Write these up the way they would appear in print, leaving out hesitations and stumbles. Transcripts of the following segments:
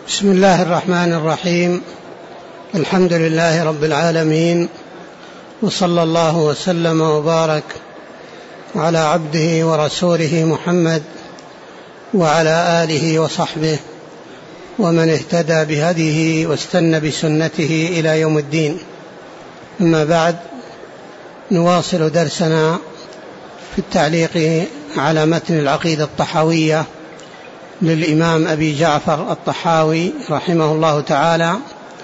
بسم الله الرحمن الرحيم. الحمد لله رب العالمين، وصلى الله وسلم وبارك على عبده ورسوله محمد وعلى آله وصحبه ومن اهتدى بهديه واستنى بسنته إلى يوم الدين. أما بعد، نواصل درسنا في التعليق على متن العقيدة الطحاوية للإمام أبي جعفر الطحاوي رحمه الله تعالى،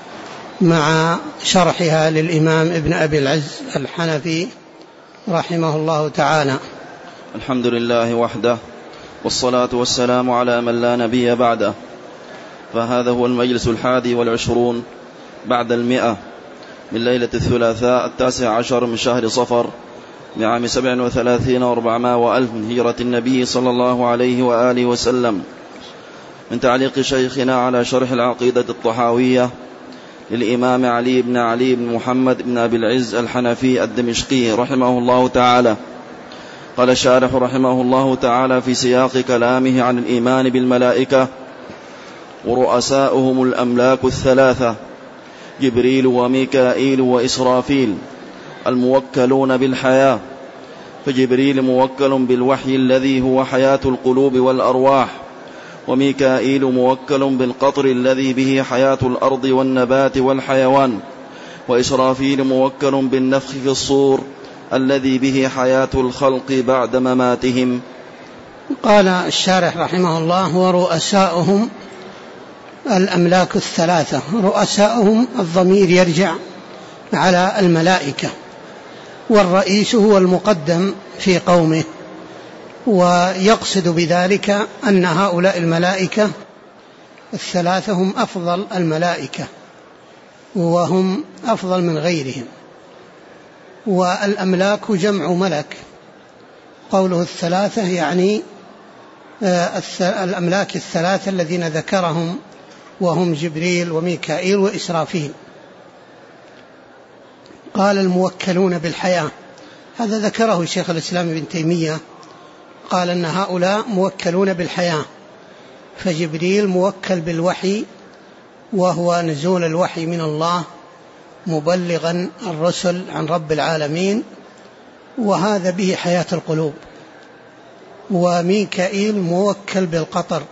مع شرحها للإمام ابن أبي العز الحنفي رحمه الله تعالى. الحمد لله وحده، والصلاة والسلام على من لا نبي بعده. فهذا هو المجلس 21 بعد 100 من ليلة الثلاثاء 19 من شهر صفر لعام 37 و400 وألف من هجرة النبي صلى الله عليه وآله وسلم، من تعليق شيخنا على شرح العقيدة الطحاوية للإمام علي بن محمد بن أبي العز الحنفي الدمشقي رحمه الله تعالى. قال الشارح رحمه الله تعالى في سياق كلامه عن الإيمان بالملائكة: ورؤساؤهم الأملاك الثلاثة، جبريل وميكائيل وإسرافيل، الموكلون بالحياة. فجبريل موكل بالوحي الذي هو حياة القلوب والأرواح، وميكائيل موكل بالقطر الذي به حياة الأرض والنبات والحيوان، وإسرافيل موكل بالنفخ في الصور الذي به حياة الخلق بعد مماتهم. قال الشارح رحمه الله: ورؤساؤهم الأملاك الثلاثة. رؤساؤهم الضمير يرجع على الملائكة، والرئيس هو المقدم في قومه، ويقصد بذلك أن هؤلاء الملائكة الثلاثة هم أفضل الملائكة، وهم أفضل من غيرهم. والأملاك جمع ملك، قوله الثلاثة يعني الأملاك الثلاثة الذين ذكرهم، وهم جبريل وميكائيل وإسرافيل. قال: الموكلون بالحياة، هذا ذكره شيخ الإسلام ابن تيمية، قال أن هؤلاء موكلون بالحياة. فجبريل موكل بالوحي، وهو نزول الوحي من الله مبلغا الرسل عن رب العالمين، وهذا به حياة القلوب. وميكائيل موكل بالقطر،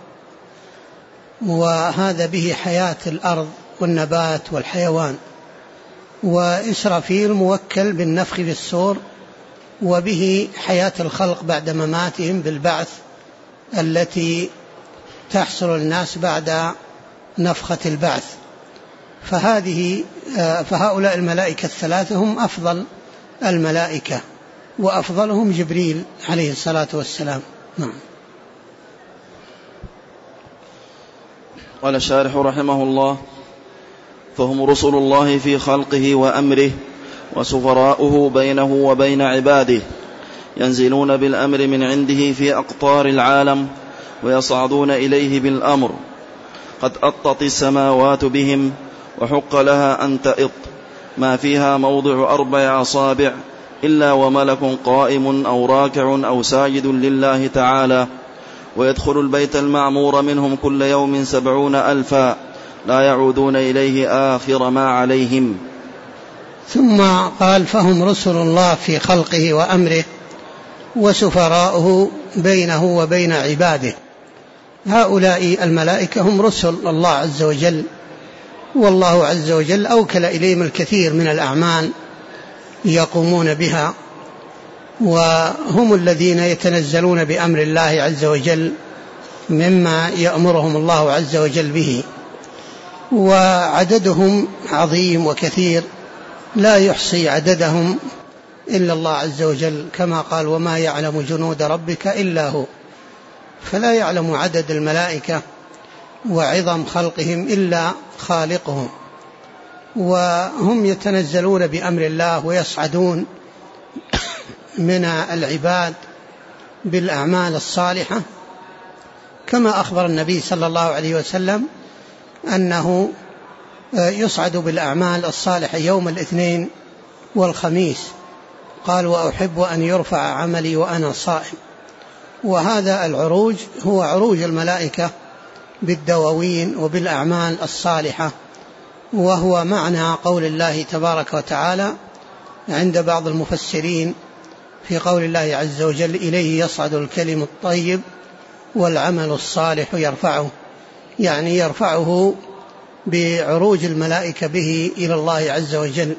وهذا به حياة الأرض والنبات والحيوان. وإسرافيل موكل بالنفخ في الصور، وبه حياة الخلق بعد مماتهم بالبعث التي تحصل الناس بعد نفخة البعث. فهؤلاء الملائكة الثلاثة هم أفضل الملائكة، وأفضلهم جبريل عليه الصلاة والسلام. نعم. قال الشارح رحمه الله: فهم رسل الله في خلقه وأمره، وسفراؤه بينه وبين عباده، ينزلون بالأمر من عنده في أقطار العالم، ويصعدون إليه بالأمر. قد أطت السماوات بهم، وحق لها أن تئط، ما فيها موضع 4 أصابع إلا وملك قائم أو راكع أو ساجد لله تعالى. ويدخل البيت المعمور منهم كل يوم 70,000 لا يعودون إليه آخر ما عليهم. ثم قال: فهم رسل الله في خلقه وأمره، وسفراؤه بينه وبين عباده. هؤلاء الملائكة هم رسل الله عز وجل، والله عز وجل أوكل إليهم الكثير من الأعمال يقومون بها، وهم الذين يتنزلون بأمر الله عز وجل مما يأمرهم الله عز وجل به. وعددهم عظيم وكثير، لا يحصي عددهم إلا الله عز وجل، كما قال: وما يعلم جنود ربك إلا هو. فلا يعلم عدد الملائكة وعظم خلقهم إلا خالقهم. وهم يتنزلون بأمر الله، ويصعدون من العباد بالأعمال الصالحة، كما أخبر النبي صلى الله عليه وسلم أنه يصعد بالأعمال الصالحة يوم الاثنين والخميس. قال: وأحب أن يرفع عملي وأنا صائم. وهذا العروج هو عروج الملائكة بالدواوين وبالأعمال الصالحة، وهو معنى قول الله تبارك وتعالى عند بعض المفسرين في قول الله عز وجل: إليه يصعد الكلم الطيب والعمل الصالح يرفعه، يعني يرفعه بعروج الملائكة به إلى الله عز وجل.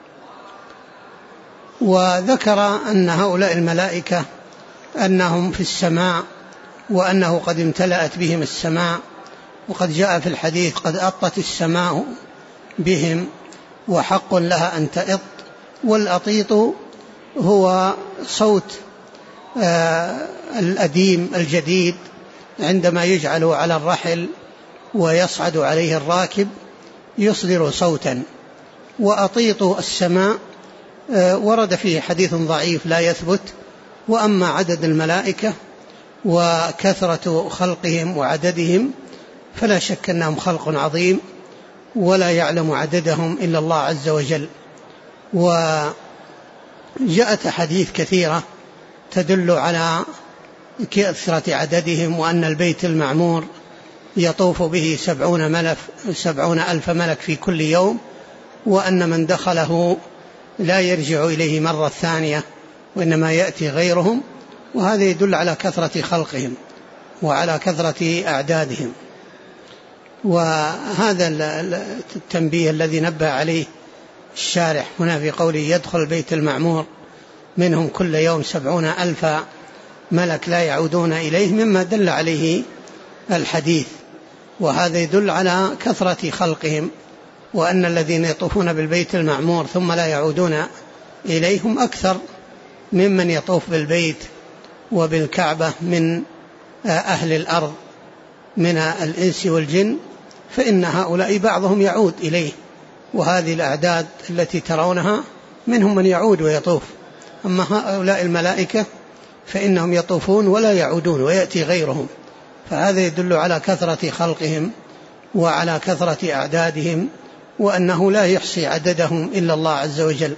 وذكر أن هؤلاء الملائكة أنهم في السماء، وأنه قد امتلأت بهم السماء، وقد جاء في الحديث: قد أطت السماء بهم وحق لها أن تئط. والأطيط هو صوت الأديم الجديد عندما يجعل على الرحل ويصعد عليه الراكب يصدر صوتا. وأطيط السماء ورد فيه حديث ضعيف لا يثبت. وأما عدد الملائكة وكثرة خلقهم وعددهم فلا شك أنهم خلق عظيم، ولا يعلم عددهم إلا الله عز وجل. وجاءت حديث كثيرة تدل على كثرة عددهم، وأن البيت المعمور يطوف به 70 ألف ملك في كل يوم، وأن من دخله لا يرجع إليه مرة ثانية وإنما يأتي غيرهم. وهذا يدل على كثرة خلقهم وعلى كثرة أعدادهم. وهذا التنبيه الذي نبه عليه الشارح هنا في قوله: يدخل البيت المعمور منهم كل يوم 70 ألف ملك لا يعودون إليه، مما دل عليه الحديث. وهذا يدل على كثرة خلقهم، وأن الذين يطوفون بالبيت المعمور ثم لا يعودون إليهم أكثر ممن يطوف بالبيت وبالكعبة من أهل الأرض من الإنس والجن، فإن هؤلاء بعضهم يعود إليه. وهذه الأعداد التي ترونها منهم من يعود ويطوف. أما هؤلاء الملائكة فإنهم يطوفون ولا يعودون ويأتي غيرهم. فهذا يدل على كثرة خلقهم وعلى كثرة أعدادهم، وأنه لا يحصي عددهم إلا الله عز وجل.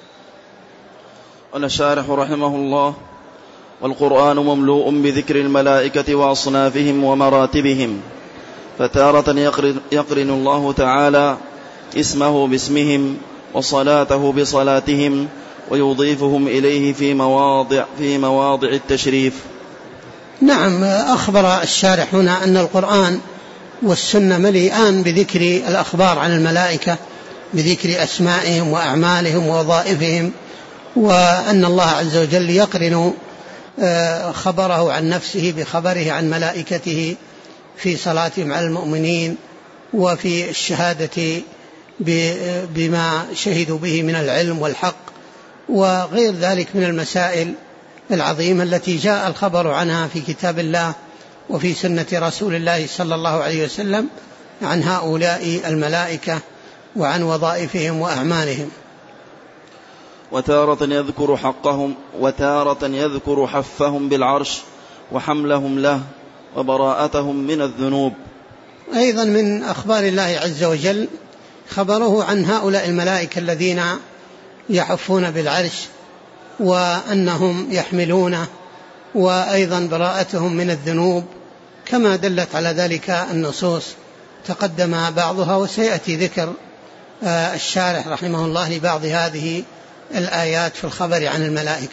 قال الشارح رحمه الله: والقرآن مملوء بذكر الملائكة وأصنافهم ومراتبهم، فتارة يقرن الله تعالى اسمه باسمهم وصلاته بصلاتهم، ويضيفهم إليه في مواضع التشريف. نعم، أخبر الشارح هنا أن القرآن والسنة مليئان بذكر الأخبار عن الملائكة، بذكر أسمائهم وأعمالهم ووظائفهم، وأن الله عز وجل يقرن خبره عن نفسه بخبره عن ملائكته في صلاتهم على المؤمنين، وفي الشهادة بما شهدوا به من العلم والحق، وغير ذلك من المسائل العظيمة التي جاء الخبر عنها في كتاب الله وفي سنة رسول الله صلى الله عليه وسلم عن هؤلاء الملائكة وعن وظائفهم وأعمالهم. وتارة يذكر حقهم، وتارة يذكر حفهم بالعرش وحملهم له وبراءتهم من الذنوب. أيضا من أخبار الله عز وجل خبره عن هؤلاء الملائكة الذين يحفون بالعرش وأنهم يحملونه، وأيضا براءتهم من الذنوب، كما دلت على ذلك النصوص تقدم بعضها، وسيأتي ذكر الشارح رحمه الله لبعض هذه الآيات في الخبر عن الملائكة.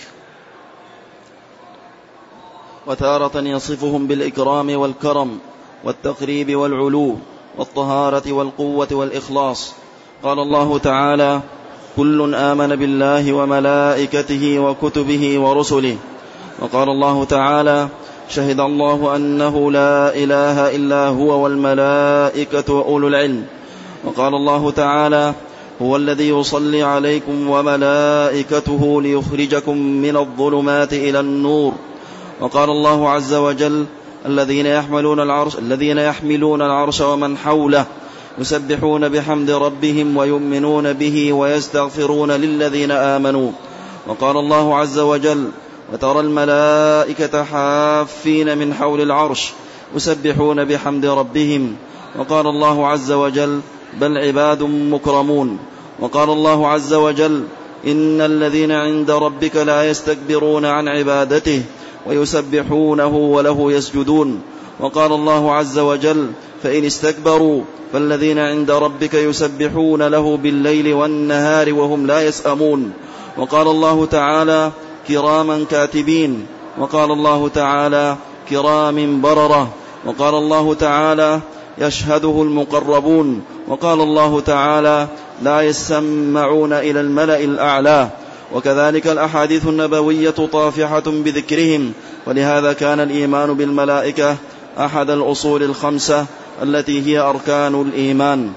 وتارة يصفهم بالإكرام والكرم والتقريب والعلو والطهارة والقوة والإخلاص. قال الله تعالى: كل آمن بالله وملائكته وكتبه ورسله. وقال الله تعالى: شهد الله أنه لا إله إلا هو والملائكة وأولو العلم. وقال الله تعالى: هو الذي يصلي عليكم وملائكته ليخرجكم من الظلمات إلى النور. وقال الله عز وجل: الذين يحملون العرش ومن حوله يسبحون بحمد ربهم ويؤمنون به ويستغفرون للذين آمنوا. وقال الله عز وجل: وترى الملائكة حافين من حول العرش يسبحون بحمد ربهم. وقال الله عز وجل: بل عباد مكرمون. وقال الله عز وجل: إن الذين عند ربك لا يستكبرون عن عبادته ويسبحونه وله يسجدون. وقال الله عز وجل: فإن استكبروا فالذين عند ربك يسبحون له بالليل والنهار وهم لا يسأمون. وقال الله تعالى: كراما كاتبين. وقال الله تعالى: كرام بررة. وقال الله تعالى: يشهده المقربون. وقال الله تعالى: لا يسمعون إلى الملأ الأعلى. وكذلك الأحاديث النبوية طافحة بذكرهم، ولهذا كان الإيمان بالملائكة أحد الأصول الخمسة التي هي أركان الإيمان.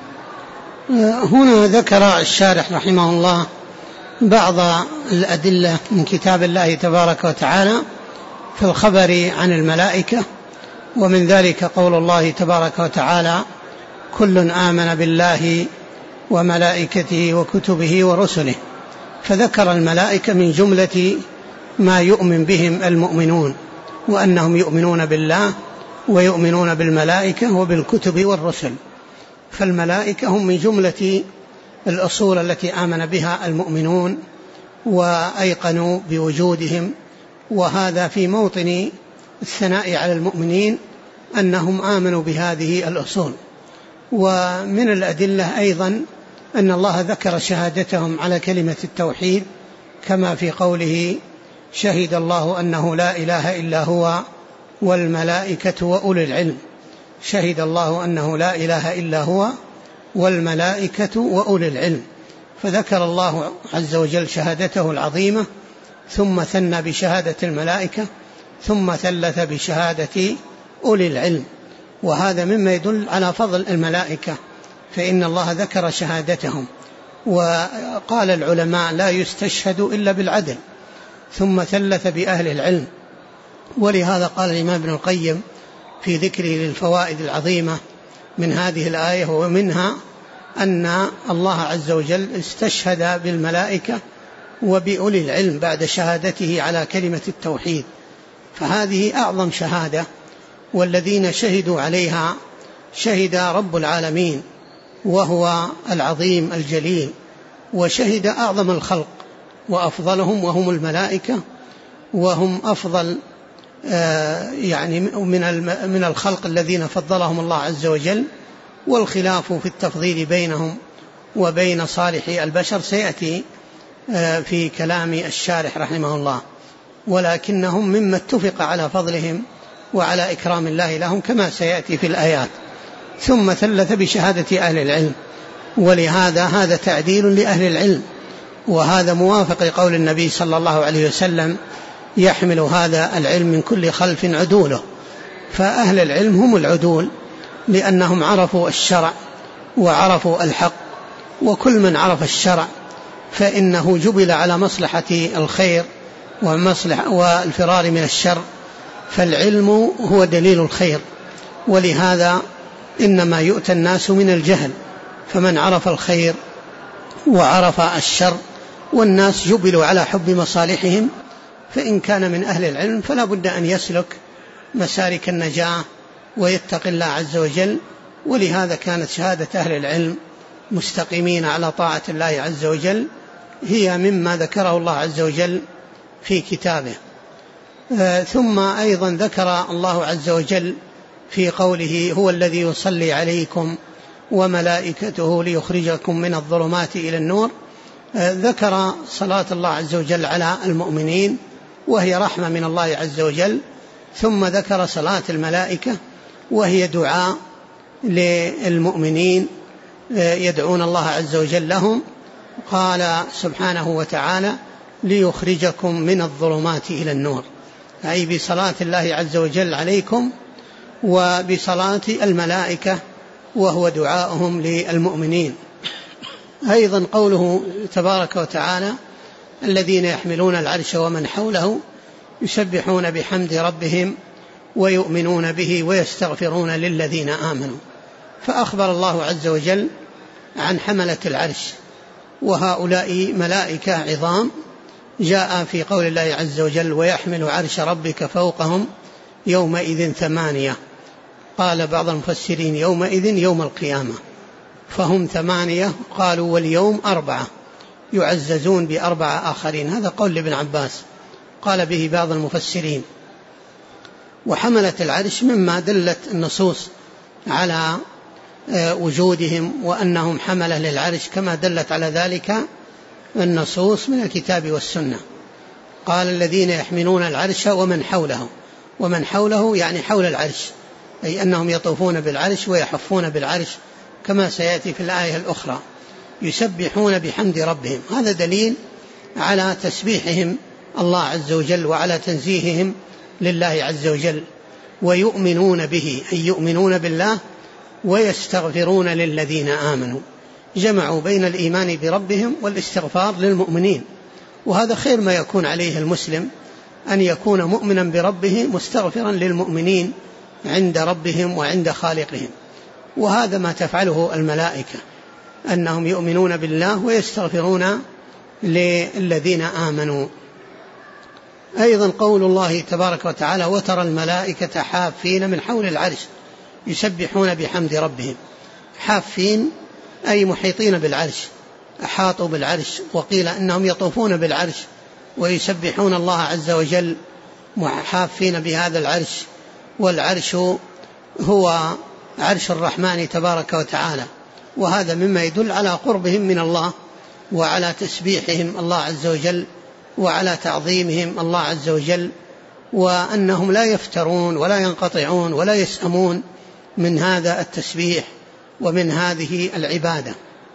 هنا ذكر الشارح رحمه الله بعض الأدلة من كتاب الله تبارك وتعالى في الخبر عن الملائكة، ومن ذلك قول الله تبارك وتعالى: كل آمن بالله وملائكته وكتبه ورسله. فذكر الملائكة من جملة ما يؤمن بهم المؤمنون، وأنهم يؤمنون بالله ويؤمنون بالملائكة وبالكتب والرسل. فالملائكة هم من جملة الأصول التي آمن بها المؤمنون وأيقنوا بوجودهم، وهذا في موطن الثناء على المؤمنين أنهم آمنوا بهذه الأصول. ومن الأدلة أيضا أن الله ذكر شهادتهم على كلمة التوحيد، كما في قوله: شهد الله أنه لا إله إلا هو والملائكة وأولي العلم. شهد الله أنه لا إله إلا هو والملائكة وأولي العلم. فذكر الله عز وجل شهادته العظيمة، ثم ثنى بشهادة الملائكة، ثم ثلث بشهادة أولي العلم. وهذا مما يدل على فضل الملائكة، فإن الله ذكر شهادتهم. وقال العلماء: لا يستشهد إلا بالعدل. ثم ثلث بأهل العلم. ولهذا قال الإمام ابن القيم في ذكره للفوائد العظيمة من هذه الآية، ومنها أن الله عز وجل استشهد بالملائكة وبأولي العلم بعد شهادته على كلمة التوحيد، فهذه أعظم شهادة، والذين شهدوا عليها شهد رب العالمين وهو العظيم الجليل، وشهد أعظم الخلق وأفضلهم وهم الملائكة، وهم أفضل يعني من الخلق الذين فضلهم الله عز وجل. والخلاف في التفضيل بينهم وبين صالح البشر سيأتي في كلام الشارح رحمه الله، ولكنهم مما اتفق على فضلهم وعلى إكرام الله لهم كما سيأتي في الآيات. ثم ثلث بشهادة أهل العلم، ولهذا هذا تعديل لأهل العلم، وهذا موافق لقول النبي صلى الله عليه وسلم: يحمل هذا العلم من كل خلف عدوله. فأهل العلم هم العدول، لأنهم عرفوا الشرع وعرفوا الحق، وكل من عرف الشرع فإنه جبل على مصلحة الخير والفرار من الشر، فالعلم هو دليل الخير. ولهذا إنما يؤتى الناس من الجهل، فمن عرف الخير وعرف الشر، والناس جبلوا على حب مصالحهم، فإن كان من أهل العلم فلا بد أن يسلك مسالك النجاة ويتقي الله عز وجل. ولهذا كانت شهادة أهل العلم مستقيمين على طاعة الله عز وجل هي مما ذكره الله عز وجل في كتابه. ثم أيضا ذكر الله عز وجل في قوله: هو الذي يصلي عليكم وملائكته ليخرجكم من الظلمات إلى النور. ذكر صلاة الله عز وجل على المؤمنين وهي رحمة من الله عز وجل، ثم ذكر صلاة الملائكة وهي دعاء للمؤمنين يدعون الله عز وجل لهم. قال سبحانه وتعالى: ليخرجكم من الظلمات إلى النور، أي بصلاة الله عز وجل عليكم وبصلاة الملائكة وهو دعاؤهم للمؤمنين. أيضا قوله تبارك وتعالى: الذين يحملون العرش ومن حوله يسبحون بحمد ربهم ويؤمنون به ويستغفرون للذين آمنوا. فأخبر الله عز وجل عن حملة العرش، وهؤلاء ملائكة عظام، جاء في قول الله عز وجل: ويحمل عرش ربك فوقهم يومئذ 8. قال بعض المفسرين يومئذ يوم القيامة، فهم 8. قالوا واليوم 4 يعززون ب4 آخرين. هذا قول لابن عباس قال به بعض المفسرين. وحملة العرش مما دلت النصوص على وجودهم وأنهم حملة للعرش، كما دلت على ذلك النصوص من الكتاب والسنة. قال الذين يحملون العرش ومن حوله، ومن حوله يعني حول العرش، أي أنهم يطوفون بالعرش ويحفون بالعرش كما سيأتي في الآية الأخرى، يسبحون بحمد ربهم. هذا دليل على تسبيحهم الله عز وجل وعلى تنزيههم لله عز وجل، ويؤمنون به أي يؤمنون بالله، ويستغفرون للذين آمنوا. جمعوا بين الإيمان بربهم والاستغفار للمؤمنين، وهذا خير ما يكون عليه المسلم، أن يكون مؤمنا بربه مستغفرا للمؤمنين عند ربهم وعند خالقهم. وهذا ما تفعله الملائكة، أنهم يؤمنون بالله ويستغفرون للذين آمنوا. أيضا قول الله تبارك وتعالى وترى الملائكة حافين من حول العرش يسبحون بحمد ربهم. حافين أي محيطين بالعرش، أحاطوا بالعرش، وقيل أنهم يطوفون بالعرش ويسبحون الله عز وجل حافين بهذا العرش. والعرش هو عرش الرحمن تبارك وتعالى، وهذا مما يدل على قربهم من الله وعلى تسبيحهم الله عز وجل وعلى تعظيمهم الله عز وجل، وأنهم لا يفترون ولا ينقطعون ولا يسأمون من هذا التسبيح ومن هذه العبادة.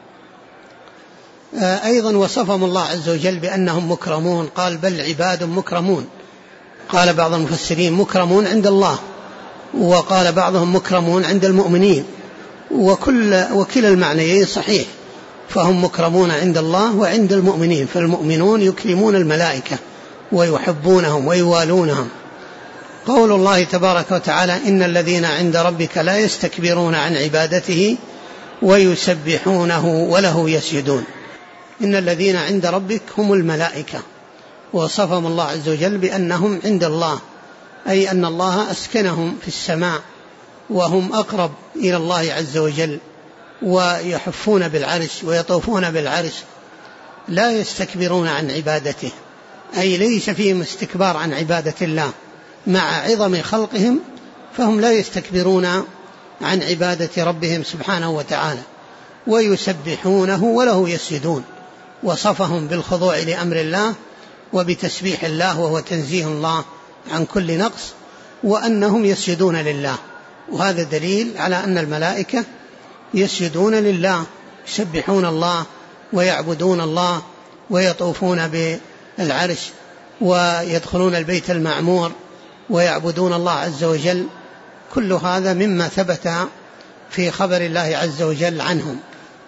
أيضا وصفهم الله عز وجل بأنهم مكرمون، قال بل عباد مكرمون. قال بعض المفسرين مكرمون عند الله، وقال بعضهم مكرمون عند المؤمنين، وكلا المعنيين صحيح، فهم مكرمون عند الله وعند المؤمنين، فالمؤمنون يكرمون الملائكة ويحبونهم ويوالونهم. قول الله تبارك وتعالى إن الذين عند ربك لا يستكبرون عن عبادته ويسبحونه وله يسجدون. إن الذين عند ربك هم الملائكة، وصفهم الله عز وجل بأنهم عند الله، أي أن الله أسكنهم في السماء وهم أقرب إلى الله عز وجل، ويحفون بالعرش ويطوفون بالعرش، لا يستكبرون عن عبادته، أي ليس فيهم استكبار عن عبادة الله مع عظم خلقهم، فهم لا يستكبرون عن عبادة ربهم سبحانه وتعالى، ويسبحونه وله يسجدون. وصفهم بالخضوع لأمر الله وبتسبيح الله، وهو تنزيه الله عن كل نقص، وأنهم يسجدون لله. وهذا دليل على أن الملائكة يسجدون لله، يسبحون الله ويعبدون الله ويطوفون بالعرش ويدخلون البيت المعمور ويعبدون الله عز وجل. كل هذا مما ثبت في خبر الله عز وجل عنهم.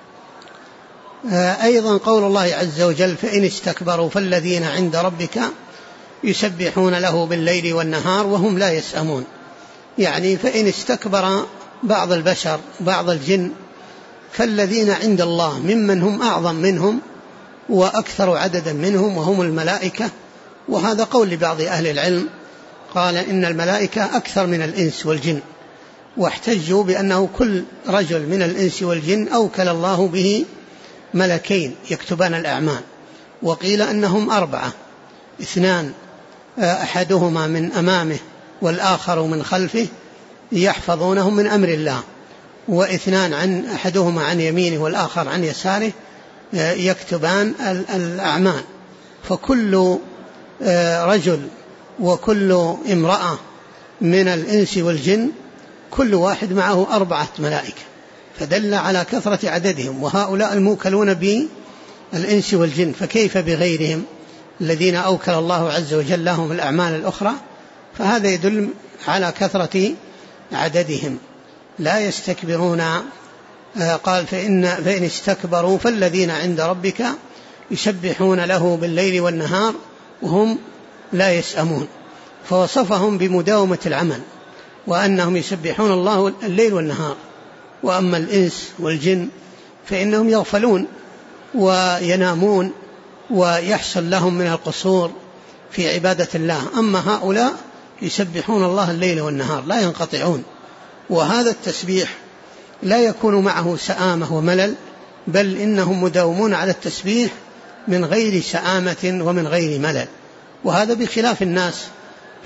أيضا قول الله عز وجل فإن استكبروا فالذين عند ربك يسبحون له بالليل والنهار وهم لا يسأمون. يعني فإن استكبر بعض البشر بعض الجن فالذين عند الله ممن هم أعظم منهم وأكثر عددا منهم وهم الملائكة. وهذا قول لبعض أهل العلم، قال إن الملائكة أكثر من الإنس والجن، واحتجوا بأنه كل رجل من الإنس والجن أوكل الله به ملكين يكتبان الأعمال. وقيل أنهم 4، 2 أحدهما من أمامه والآخر من خلفه يحفظونهم من أمر الله، و2 أحدهما عن يمينه والآخر عن يساره يكتبان الأعمال. فكل رجل وكل امرأة من الإنس والجن كل واحد معه 4 ملائكة، فدل على كثرة عددهم، وهؤلاء الموكلون بالإنس والجن، فكيف بغيرهم الذين أوكل الله عز وجل لهم الأعمال الأخرى؟ فهذا يدل على كثرة عددهم، لا يستكبرون. قال فإن استكبروا فالذين عند ربك يسبحون له بالليل والنهار وهم لا يسأمون، فوصفهم بمداومة العمل وأنهم يسبحون الله الليل والنهار. وأما الإنس والجن فإنهم يغفلون وينامون ويحصل لهم من القصور في عبادة الله، أما هؤلاء يسبحون الله الليل والنهار لا ينقطعون. وهذا التسبيح لا يكون معه سآمة وملل، بل إنهم مداومون على التسبيح من غير سآمة ومن غير ملل. وهذا بخلاف الناس،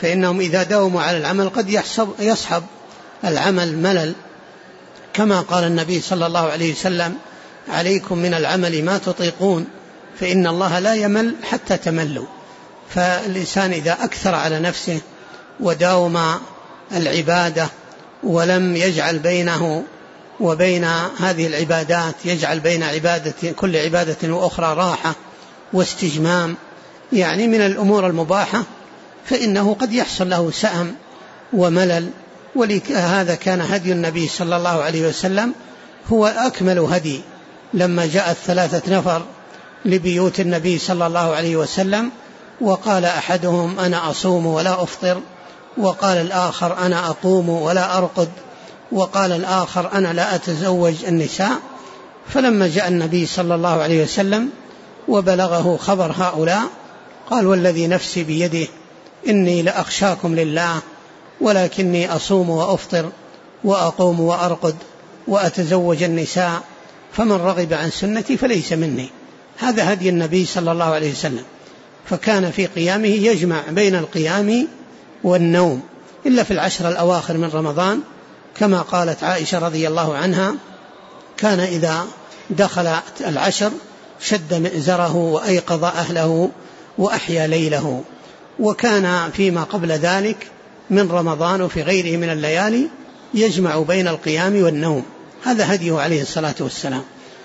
فإنهم إذا داوموا على العمل قد يصحب العمل ملل، كما قال النبي صلى الله عليه وسلم: عليكم من العمل ما تطيقون فإن الله لا يمل حتى تملوا. فالإنسان إذا أكثر على نفسه وداوم العبادة ولم يجعل بينه وبين هذه العبادات، يجعل بين كل عبادة وأخرى راحة واستجمام، يعني من الأمور المباحة، فإنه قد يحصل له سأم وملل. ولهذا كان هدي النبي صلى الله عليه وسلم هو أكمل هدي. لما جاءت 3 نفر لبيوت النبي صلى الله عليه وسلم، وقال أحدهم: أنا أصوم ولا أفطر، وقال الآخر: أنا أقوم ولا أرقد، وقال الآخر: أنا لا أتزوج النساء. فلما جاء النبي صلى الله عليه وسلم وبلغه خبر هؤلاء قال: والذي نفسي بيده إني لأخشاكم لله، ولكني أصوم وأفطر وأقوم وأرقد وأتزوج النساء، فمن رغب عن سنتي فليس مني. هذا هدي النبي صلى الله عليه وسلم. فكان في قيامه يجمع بين القيام والنوم، إلا في العشر الأواخر من رمضان، كما قالت عائشة رضي الله عنها: كان إذا دخل العشر شد مئزره وأيقظ أهله وأحيا ليله. وكان فيما قبل ذلك من رمضان وفي غيره من الليالي يجمع بين القيام والنوم. هذا هديه عليه الصلاة والسلام.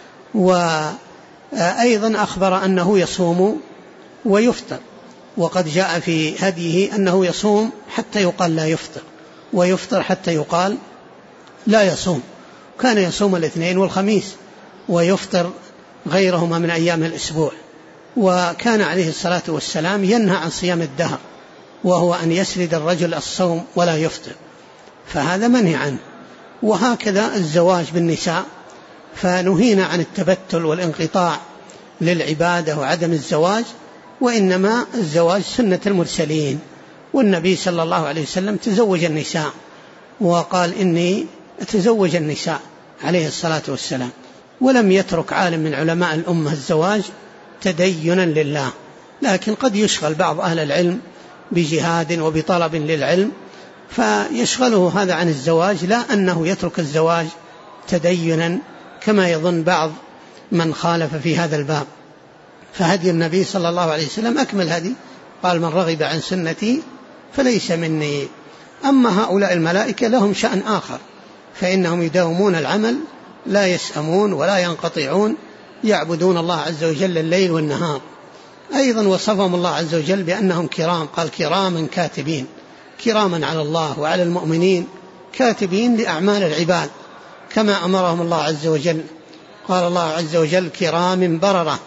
وأيضا أخبر أنه يصوم ويفطر، وقد جاء في هديه أنه يصوم حتى يقال لا يفطر، ويفطر حتى يقال لا يصوم. كان يصوم الاثنين والخميس ويفطر غيرهما من أيام الأسبوع. وكان عليه الصلاة والسلام ينهى عن صيام الدهر، وهو أن يسرد الرجل الصوم ولا يفطر، فهذا منهي عنه. وهكذا الزواج بالنساء، فنهينا عن التبتل والانقطاع للعبادة وعدم الزواج، وإنما الزواج سنة المرسلين. والنبي صلى الله عليه وسلم تزوج النساء وقال: إني أتزوج النساء عليه الصلاة والسلام. ولم يترك عالم من علماء الأمة الزواج تدينا لله، لكن قد يشغل بعض أهل العلم بجهاد وبطلب للعلم فيشغله هذا عن الزواج، لا أنه يترك الزواج تدينا كما يظن بعض من خالف في هذا الباب. فهدي النبي صلى الله عليه وسلم أكمل هدي، قال: من رغب عن سنتي فليس مني. أما هؤلاء الملائكة لهم شأن آخر، فإنهم يداومون العمل، لا يسأمون ولا ينقطعون، يعبدون الله عز وجل الليل والنهار. أيضا وصفهم الله عز وجل بأنهم كرام، قال: كراما كاتبين، كراما على الله وعلى المؤمنين، كاتبين لأعمال العباد، كما أمرهم الله عز وجل. قال الله عز وجل: كرام بررة،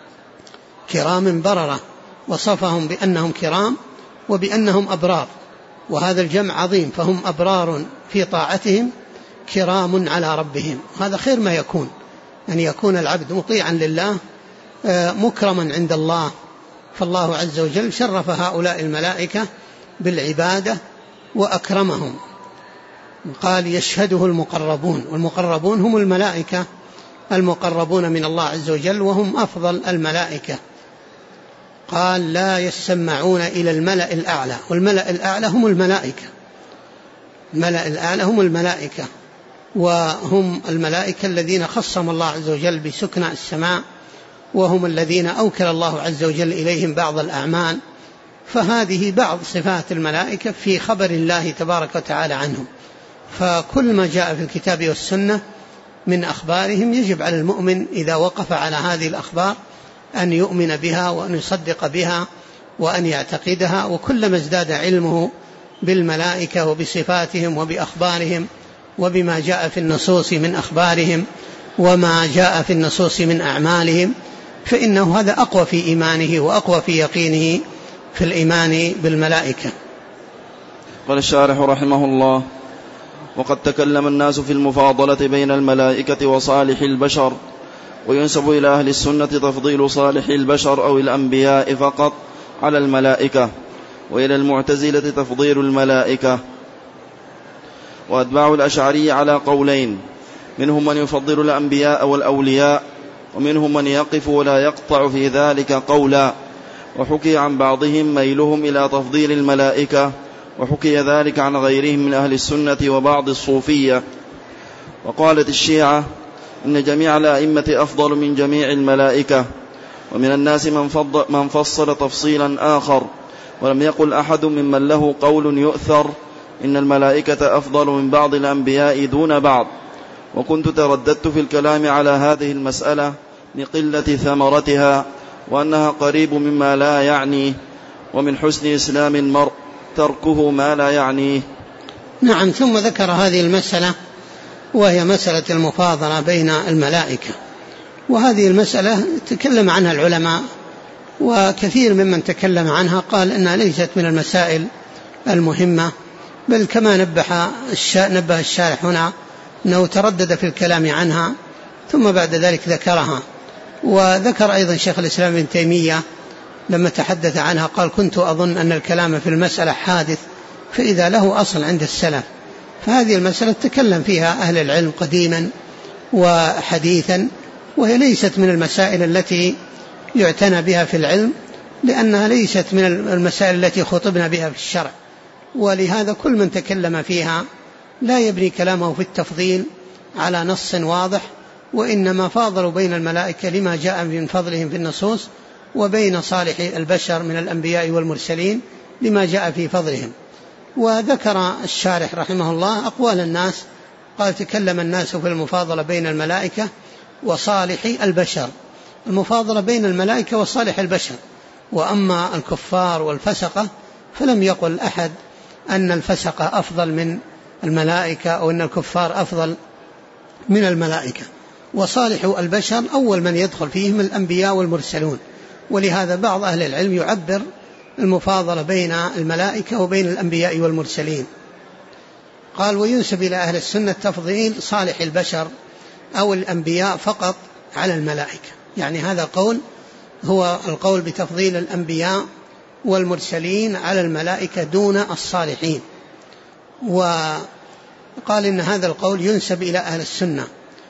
كرام بررة، وصفهم بأنهم كرام وبأنهم أبرار، وهذا الجمع عظيم، فهم أبرار في طاعتهم كرام على ربهم. هذا خير ما يكون، أن يكون العبد مطيعا لله مكرما عند الله. فالله عز وجل شرف هؤلاء الملائكة بالعبادة وأكرمهم. قال: يشهده المقربون، والمقربون هم الملائكة المقربون من الله عز وجل، وهم أفضل الملائكة. قال: لا يسمعون إلى الملأ الأعلى، والملأ الأعلى هم الملائكة، الملأ الأعلى هم الملائكة، وهم الملائكة الذين خصهم الله عز وجل بسكنى السماء، وهم الذين أوكل الله عز وجل إليهم بعض الأعمال. فهذه بعض صفات الملائكة في خبر الله تبارك وتعالى عنهم. فكل ما جاء في الكتاب والسنة من أخبارهم يجب على المؤمن إذا وقف على هذه الأخبار أن يؤمن بها وأن يصدق بها وأن يعتقدها. وكلما ازداد علمه بالملائكة وبصفاتهم وبأخبارهم وبما جاء في النصوص من أخبارهم وما جاء في النصوص من أعمالهم، فإنه هذا أقوى في إيمانه وأقوى في يقينه في الإيمان بالملائكة. قال الشارح رحمه الله: وقد تكلم الناس في المفاضلة بين الملائكة وصالح البشر، وينسب إلى أهل السنة تفضيل صالح البشر أو الأنبياء فقط على الملائكة، وإلى المعتزلة تفضيل الملائكة. وأتباع الأشعري على قولين: منهم من يفضل الأنبياء والأولياء، ومنهم من يقف ولا يقطع في ذلك قولا. وحكي عن بعضهم ميلهم إلى تفضيل الملائكة وحكي ذلك عن غيرهم من أهل السنة وبعض الصوفية. وقالت الشيعة إن جميع الأئمة أفضل من جميع الملائكة، ومن الناس من فصل تفصيلا آخر، ولم يقل أحد ممن له قول يؤثر إن الملائكة أفضل من بعض الأنبياء دون بعض. وكنت ترددت في الكلام على هذه المسألة لقلة ثمرتها، وأنها قريب مما لا يعنيه، ومن حسن إسلام المرء تركه ما لا يعنيه. نعم. ثم ذكر هذه المسألة وهي مسألة المفاضلة بين الملائكة، وهذه المسألة تكلم عنها العلماء، وكثير ممن تكلم عنها قال إنها ليست من المسائل المهمة، بل كما نبه الشارح هنا أنه تردد في الكلام عنها ثم بعد ذلك ذكرها. وذكر أيضا شيخ الإسلام ابن تيمية لما تحدث عنها قال: كنت أظن أن الكلام في المسألة حادث، فإذا له أصل عند السلف. فهذه المسألة تكلم فيها أهل العلم قديما وحديثا، وهي ليست من المسائل التي يعتنى بها في العلم، لأنها ليست من المسائل التي خطبنا بها في الشرع. ولهذا كل من تكلم فيها لا يبني كلامه في التفضيل على نص واضح، وإنما فاضلوا بين الملائكة لما جاء من فضلهم في النصوص، وبين صالح البشر من الأنبياء والمرسلين لما جاء في فضلهم. وذكر الشارح رحمه الله أقوال الناس، قال: تكلم الناس في المفاضلة بين الملائكة وصالح البشر، المفاضلة بين الملائكة وصالح البشر. وأما الكفار والفسقة فلم يقل أحد أن الفسقة أفضل من الملائكة أو أن الكفار أفضل من الملائكة. وصالح البشر أول من يدخل فيهم الأنبياء والمرسلون. ولهذا بعض أهل العلم يعبر المفاضلة بين الملائكة وبين الأنبياء والمرسلين. قال: وينسب إلى أهل السنة تفضيل صالح البشر أو الأنبياء فقط على الملائكة، يعني هذا قول هو القول بتفضيل الأنبياء والمرسلين على الملائكة دون الصالحين. وقال إن هذا القول ينسب إلى أهل السنة،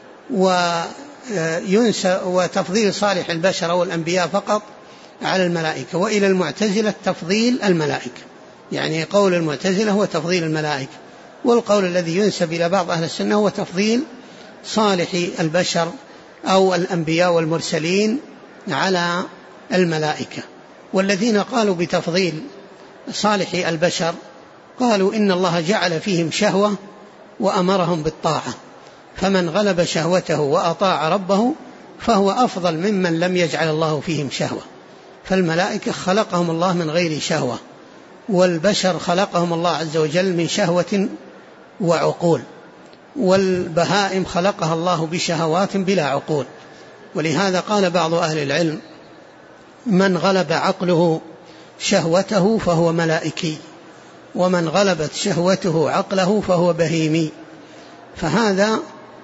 وتفضيل صالح البشر أو الأنبياء فقط على الملائكة. وإلى المعتزلة تفضيل الملائكة، يعني قول المعتزلة هو تفضيل الملائكة، والقول الذي ينسب إلى بعض أهل السنة هو تفضيل صالح البشر أو الأنبياء والمرسلين على الملائكة. والذين قالوا بتفضيل صالح البشر قالوا إن الله جعل فيهم شهوة وأمرهم بالطاعة، فمن غلب شهوته وأطاع ربه فهو أفضل ممن لم يجعل الله فيهم شهوة. فالملائكة خلقهم الله من غير شهوة، والبشر خلقهم الله عز وجل من شهوة وعقول، والبهائم خلقها الله بشهوات بلا عقول. ولهذا قال بعض أهل العلم: من غلب عقله شهوته فهو ملائكي، ومن غلبت شهوته عقله فهو بهيمي. فهذا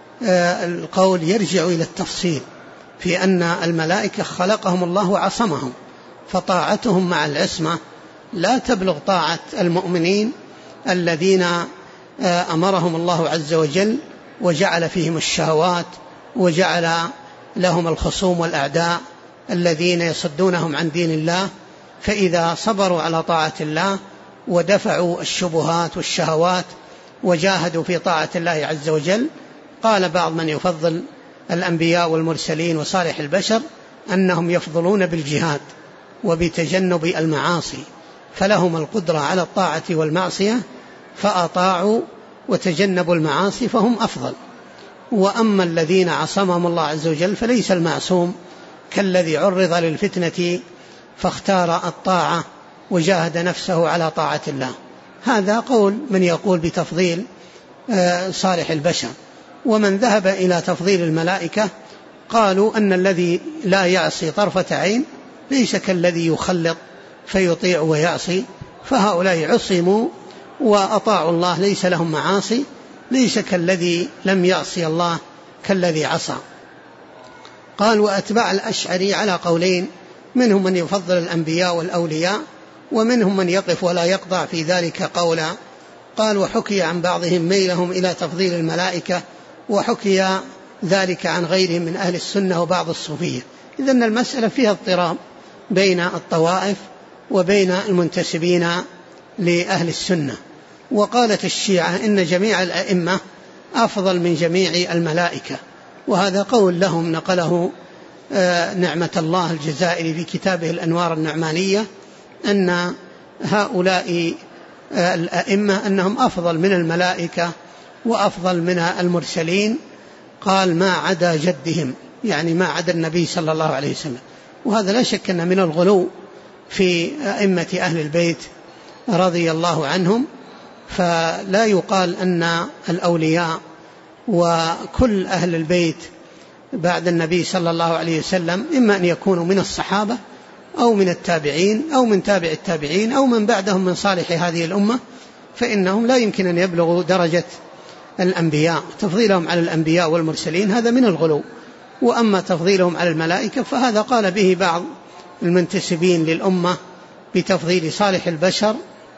القول يرجع إلى التفصيل في أن الملائكة خلقهم الله وعصمهم، فطاعتهم مع العصمة لا تبلغ طاعة المؤمنين الذين أمرهم الله عز وجل وجعل فيهم الشهوات، وجعل لهم الخصوم والأعداء الذين يصدونهم عن دين الله. فإذا صبروا على طاعة الله ودفعوا الشبهات والشهوات وجاهدوا في طاعة الله عز وجل، قال بعض من يفضل الأنبياء والمرسلين وصالح البشر أنهم يفضلون بالجهاد وبتجنب المعاصي، فلهم القدرة على الطاعة والمعصية فأطاعوا وتجنبوا المعاصي فهم أفضل. وأما الذين عصمهم الله عز وجل فليس المعصوم كالذي عرض للفتنة فاختار الطاعة وجاهد نفسه على طاعة الله. هذا قول من يقول بتفضيل صالح البشر. ومن ذهب إلى تفضيل الملائكة قالوا أن الذي لا يعصي طرفة عين ليس كالذي يخلط فيطيع ويعصي، فهؤلاء عصموا وأطاعوا الله ليس لهم معاصي، ليس كالذي لم يعصي الله كالذي عصى. قال: وأتباع الأشعري على قولين، منهم من يفضل الأنبياء والأولياء، ومنهم من يقف ولا يقطع في ذلك قولا. قال: وحكي عن بعضهم ميلهم إلى تفضيل الملائكة، وحكي ذلك عن غيرهم من أهل السنة وبعض الصوفية. إذن المسألة فيها اضطراب بين الطوائف وبين المنتسبين لأهل السنة. وقالت الشيعة إن جميع الأئمة أفضل من جميع الملائكة، وهذا قول لهم نقله نعمة الله الجزائري في كتابه الأنوار النعمانية، أن هؤلاء الأئمة أنهم أفضل من الملائكة وأفضل من المرسلين، قال ما عدا جدهم، يعني ما عدا النبي صلى الله عليه وسلم. وهذا لا شك أن من الغلو في أئمة أهل البيت رضي الله عنهم، فلا يقال أن الأولياء وكل أهل البيت بعد النبي صلى الله عليه وسلم إما أن يكونوا من الصحابة أو من التابعين أو من تابع التابعين أو من بعدهم من صالح هذه الأمة، فإنهم لا يمكن أن يبلغوا درجة الأنبياء. تفضيلهم على الأنبياء والمرسلين هذا من الغلو. وأما تفضيلهم على الملائكة فهذا قال به بعض المنتسبين للأمة بتفضيل صالح البشر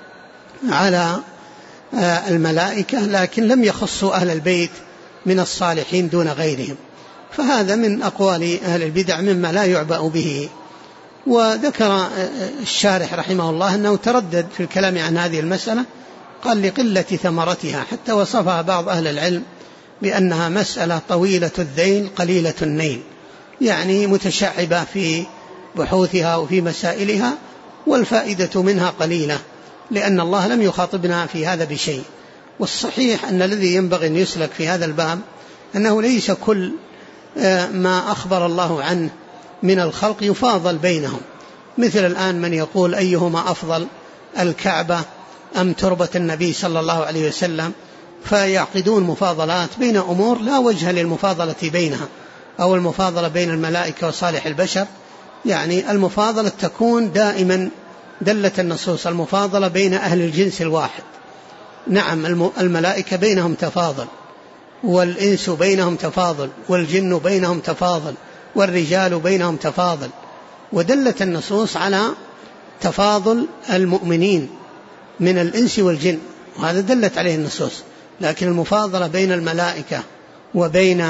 على الملائكة، لكن لم يخصوا أهل البيت من الصالحين دون غيرهم، فهذا من أقوال أهل البدع مما لا يعبأ به. وذكر الشارح رحمه الله أنه تردد في الكلام عن هذه المسألة، قال لقلة ثمرتها، حتى وصفها بعض أهل العلم بأنها مسألة طويلة الذيل قليلة النيل، يعني متشعبة في بحوثها وفي مسائلها، والفائدة منها قليلة، لأن الله لم يخاطبنا في هذا بشيء. والصحيح أن الذي ينبغي أن يسلك في هذا الباب أنه ليس كل ما أخبر الله عنه من الخلق يفاضل بينهم، مثل الآن من يقول أيهما أفضل، الكعبة أم تربة النبي صلى الله عليه وسلم، فيعقدون مفاضلات بين أمور لا وجه للمفاضلة بينها، أو المفاضلة بين الملائكة وصالح البشر. يعني المفاضلة تكون دائما دلت النصوص المفاضلة بين أهل الجنس الواحد. نعم الملائكة بينهم تفاضل، والإنس بينهم تفاضل، والجن بينهم تفاضل، والرجال بينهم تفاضل، ودلت النصوص على تفاضل المؤمنين من الإنس والجن، وهذا دلت عليه النصوص. لكن المفاضلة بين الملائكة وبين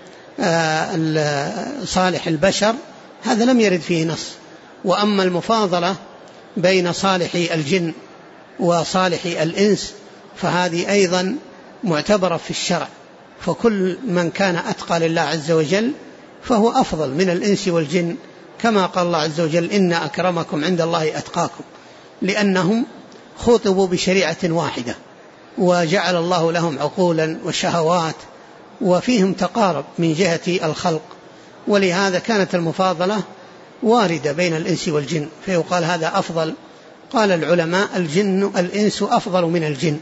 صالح البشر هذا لم يرد فيه نص. وأما المفاضلة بين صالح الجن وصالح الإنس فهذه أيضا معتبرة في الشرع، فكل من كان أتقى لله عز وجل فهو أفضل من الإنس والجن، كما قال الله عز وجل إن أكرمكم عند الله أتقاكم، لأنهم خطبوا بشريعة واحدة وجعل الله لهم عقولا وشهوات، وفيهم تقارب من جهة الخلق، ولهذا كانت المفاضلة واردة بين الإنس والجن، فيقال هذا أفضل. قال العلماء الإنس أفضل من الجن،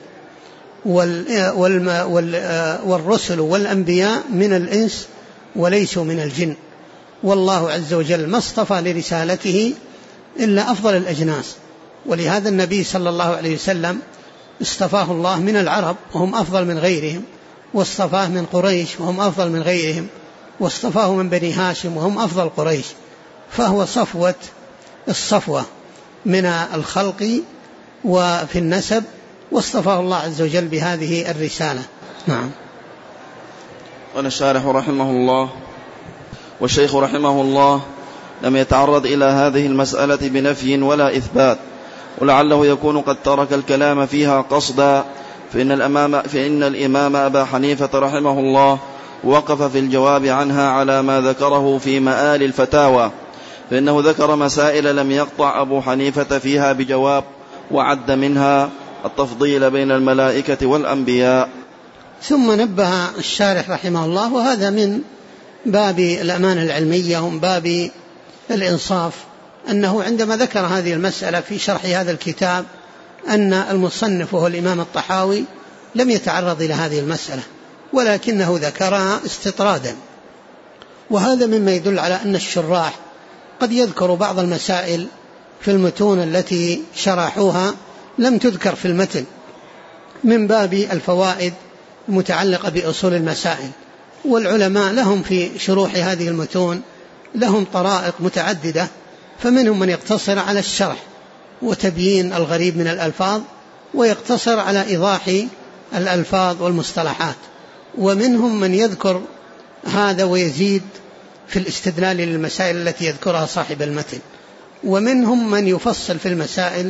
والرسل والأنبياء من الإنس وليسوا من الجن، والله عز وجل ما اصطفى لرسالته إلا أفضل الأجناس. ولهذا النبي صلى الله عليه وسلم اصطفاه الله من العرب وهم أفضل من غيرهم، واصطفاه من قريش وهم أفضل من غيرهم، واصطفاه من بني هاشم وهم أفضل قريش، فهو صفوة الصفوة من الخلق وفي النسب، واصطفاه الله عز وجل بهذه الرسالة. نعم. قال الشارح رحمه الله: والشيخ رحمه الله لم يتعرض إلى هذه المسألة بنفي ولا إثبات، ولعله يكون قد ترك الكلام فيها قصدا، فإن الإمام أبا حنيفة رحمه الله وقف في الجواب عنها على ما ذكره في مآل الفتاوى، فإنه ذكر مسائل لم يقطع أبو حنيفة فيها بجواب، وعد منها التفضيل بين الملائكة والأنبياء. ثم نبه الشارح رحمه الله، وهذا من باب الأمانة العلمية ومن باب الإنصاف، أنه عندما ذكر هذه المسألة في شرح هذا الكتاب أن المصنف وهو الإمام الطحاوي لم يتعرض إلى هذه المسألة، ولكنه ذكرها استطرادا، وهذا مما يدل على أن الشراح قد يذكر بعض المسائل في المتون التي شرحوها لم تذكر في المتن من باب الفوائد المتعلقة بأصول المسائل. والعلماء لهم في شروح هذه المتون لهم طرائق متعددة، فمنهم من يقتصر على الشرح وتبيين الغريب من الألفاظ ويقتصر على إيضاح الألفاظ والمصطلحات، ومنهم من يذكر هذا ويزيد في الاستدلال للمسائل التي يذكرها صاحب المتن، ومنهم من يفصل في المسائل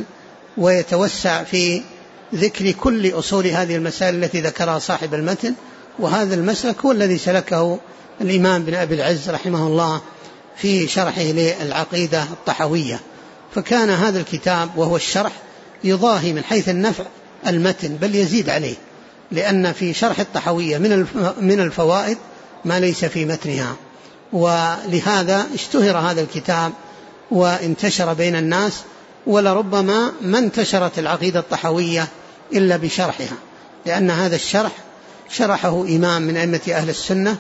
ويتوسع في ذكر كل أصول هذه المسائل التي ذكرها صاحب المتن. وهذا المسلك هو الذي سلكه الإمام بن أبي العز رحمه الله في شرحه للعقيدة الطحوية. فكان هذا الكتاب وهو الشرح يضاهي من حيث النفع المتن، بل يزيد عليه، لأن في شرح الطحوية من الفوائد ما ليس في متنها. ولهذا اشتهر هذا الكتاب وانتشر بين الناس، ولربما ما انتشرت العقيدة الطحوية إلا بشرحها، لأن هذا الشرح شرحه إمام من أئمة أهل السنة،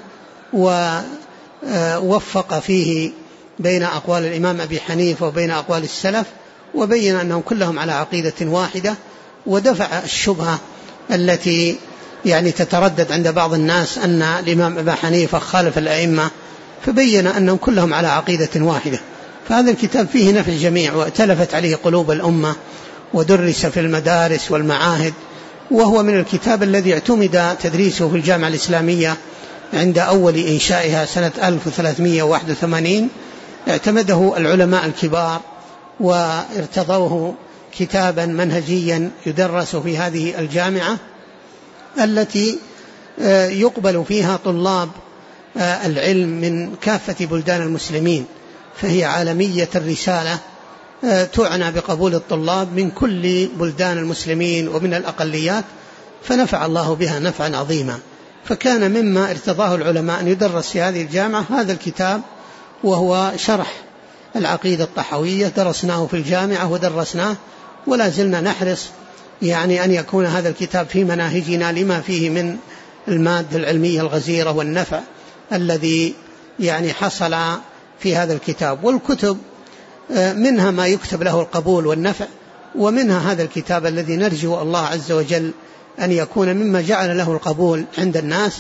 ووفق فيه بين أقوال الإمام أبي حنيفة وبين أقوال السلف، وبين أنهم كلهم على عقيدة واحدة، ودفع الشبهة التي يعني تتردد عند بعض الناس أن الإمام أبي حنيفة خالف الأئمة، فبين أنهم كلهم على عقيدة واحدة. فهذا الكتاب فيه نفع الجميع، واتلفت عليه قلوب الأمة، ودرس في المدارس والمعاهد، وهو من الكتاب الذي اعتمد تدريسه في الجامعة الإسلامية عند أول إنشائها سنة 1381. اعتمده العلماء الكبار وارتضوه كتابا منهجيا يدرس في هذه الجامعة التي يقبل فيها طلاب العلم من كافة بلدان المسلمين، فهي عالمية الرسالة، تعنى بقبول الطلاب من كل بلدان المسلمين ومن الأقليات، فنفع الله بها نفعا عظيما. فكان مما ارتضاه العلماء أن يدرس في هذه الجامعة هذا الكتاب، وهو شرح العقيدة الطحوية. درسناه في الجامعة ودرسناه، ولا زلنا نحرص يعني أن يكون هذا الكتاب في مناهجنا، لما فيه من المادة العلمية الغزيرة والنفع الذي يعني حصل في هذا الكتاب. والكتب منها ما يكتب له القبول والنفع، ومنها هذا الكتاب الذي نرجو الله عز وجل أن يكون مما جعل له القبول عند الناس،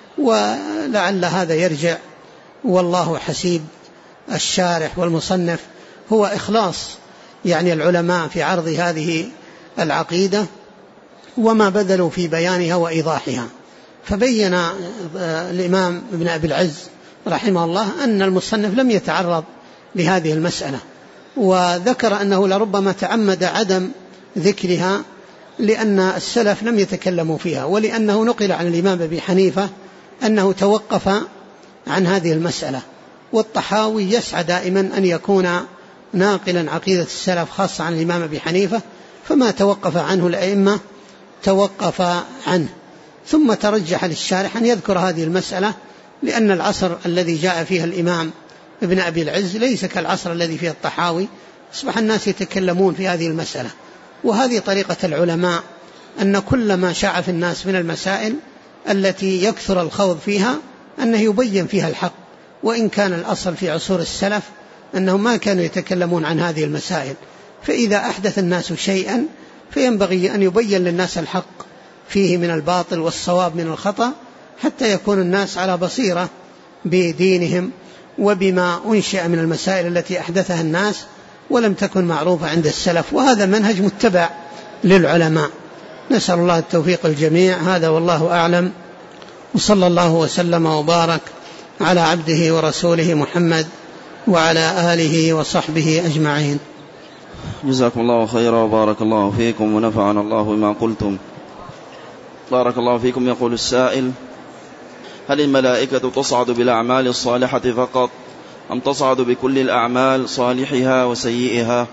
ولعل هذا يرجع والله حسيب الشارح والمصنف هو إخلاص يعني العلماء في عرض هذه العقيدة وما بذلوا في بيانها وإيضاحها. فبين الإمام ابن أبي العز رحمه الله أن المصنف لم يتعرض لهذه المسألة، وذكر أنه لربما تعمد عدم ذكرها لأن السلف لم يتكلموا فيها، ولأنه نقل عن الإمام أبي حنيفة أنه توقف عن هذه المسألة. والطحاوي يسعى دائما أن يكون ناقلا عقيدة السلف خاصة عن الإمام أبي حنيفة، فما توقف عنه الأئمة توقف عنه. ثم ترجح للشارح أن يذكر هذه المسألة، لأن العصر الذي جاء فيها الإمام ابن أبي العز ليس كالعصر الذي فيه الطحاوي، أصبح الناس يتكلمون في هذه المسألة. وهذه طريقة العلماء، أن كل ما شاع في الناس من المسائل التي يكثر الخوض فيها أنه يبين فيها الحق، وإن كان الأصل في عصور السلف أنهم ما كانوا يتكلمون عن هذه المسائل. فإذا أحدث الناس شيئا فينبغي أن يبين للناس الحق فيه من الباطل والصواب من الخطأ، حتى يكون الناس على بصيرة بدينهم وبما أنشأ من المسائل التي أحدثها الناس ولم تكن معروفة عند السلف. وهذا منهج متبع للعلماء. نسأل الله التوفيق الجميع. هذا والله أعلم، وصلى الله وسلم وبارك على عبده ورسوله محمد وعلى آله وصحبه أجمعين. جزاكم الله خيرا وبارك الله فيكم ونفعنا الله بما قلتم. بارك الله فيكم. يقول السائل: هل الملائكة تصعد بالأعمال الصالحة فقط أم تصعد بكل الأعمال صالحها وسيئها؟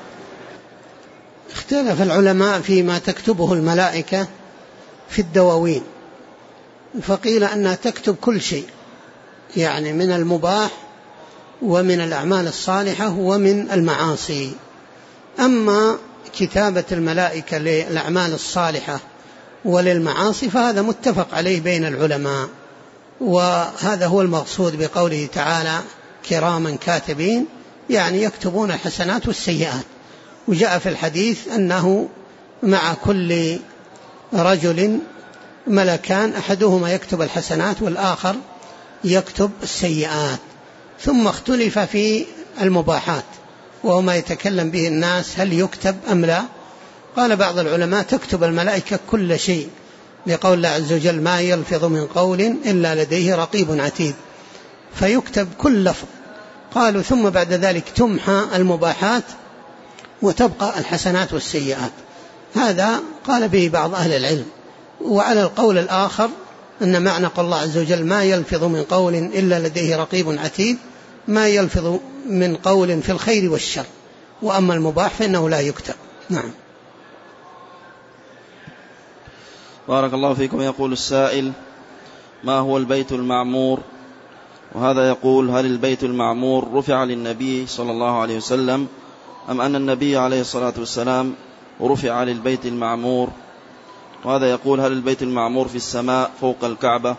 اختلف العلماء فيما تكتبه الملائكة في الدواوين، فقيل أنها تكتب كل شيء، يعني من المباح ومن الأعمال الصالحة ومن المعاصي. أما كتابة الملائكة للأعمال الصالحة وللمعاصي فهذا متفق عليه بين العلماء، وهذا هو المقصود بقوله تعالى كراما كاتبين، يعني يكتبون الحسنات والسيئات. وجاء في الحديث أنه مع كل رجل ملكان، أحدهما يكتب الحسنات والآخر يكتب السيئات. ثم اختلف في المباحات وهو ما يتكلم به الناس، هل يكتب أم لا؟ قال بعض العلماء تكتب الملائكة كل شيء، لقول الله عز وجل ما يلفظ من قول إلا لديه رقيب عتيد، فيكتب كل لفظ. قالوا ثم بعد ذلك تمحى المباحات وتبقى الحسنات والسيئات. هذا قال به بعض أهل العلم. وعلى القول الآخر أن معنى قول الله عز وجل ما يلفظ من قول إلا لديه رقيب عتيد، ما يلفظ من قول في الخير والشر، وأما المباح فإنه لا يكتب. نعم. بارك الله فيكم. يقول السائل: ما هو البيت المعمور؟ وهذا يقول: هل البيت المعمور رفع للنبي صلى الله عليه وسلم، أم أن النبي عليه الصلاة والسلام رفع للبيت المعمور؟ وهذا يقول: هل البيت المعمور في السماء فوق الكعبة؟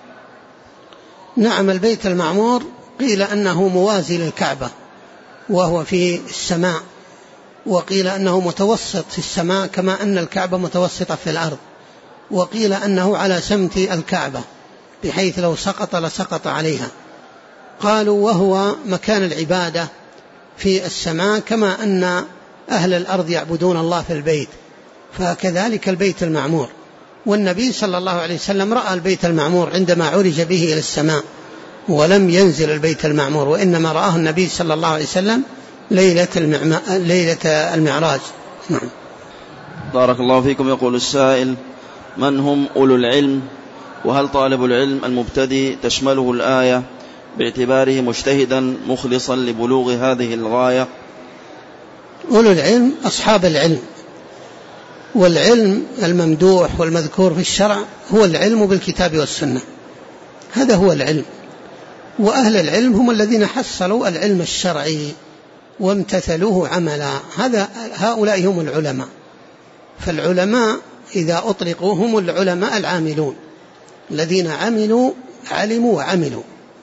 نعم، البيت المعمور قيل أنه موازي للكعبة وهو في السماء، وقيل أنه متوسط في السماء كما أن الكعبة متوسطة في الأرض، وقيل أنه على سمت الكعبة بحيث لو سقط لسقط عليها. قالوا وهو مكان العبادة في السماء كما أن أهل الأرض يعبدون الله في البيت، فكذلك البيت المعمور. والنبي صلى الله عليه وسلم رأى البيت المعمور عندما عرج به إلى السماء، ولم ينزل البيت المعمور، وإنما رآه النبي صلى الله عليه وسلم ليلة المعراج. نعم. بارك الله فيكم. يقول السائل: من هم أولو العلم؟ وهل طالب العلم المبتدئ تشمله الآية باعتباره مجتهدا مخلصا لبلوغ هذه الغاية؟ أولو العلم أصحاب العلم، والعلم الممدوح والمذكور في الشرع هو العلم بالكتاب والسنة، هذا هو العلم. وأهل العلم هم الذين حصلوا العلم الشرعي وامتثلوه عملا، هؤلاء هم العلماء. فالعلماء إذا أطلقوا هم العلماء العاملون الذين علموا وعملوا.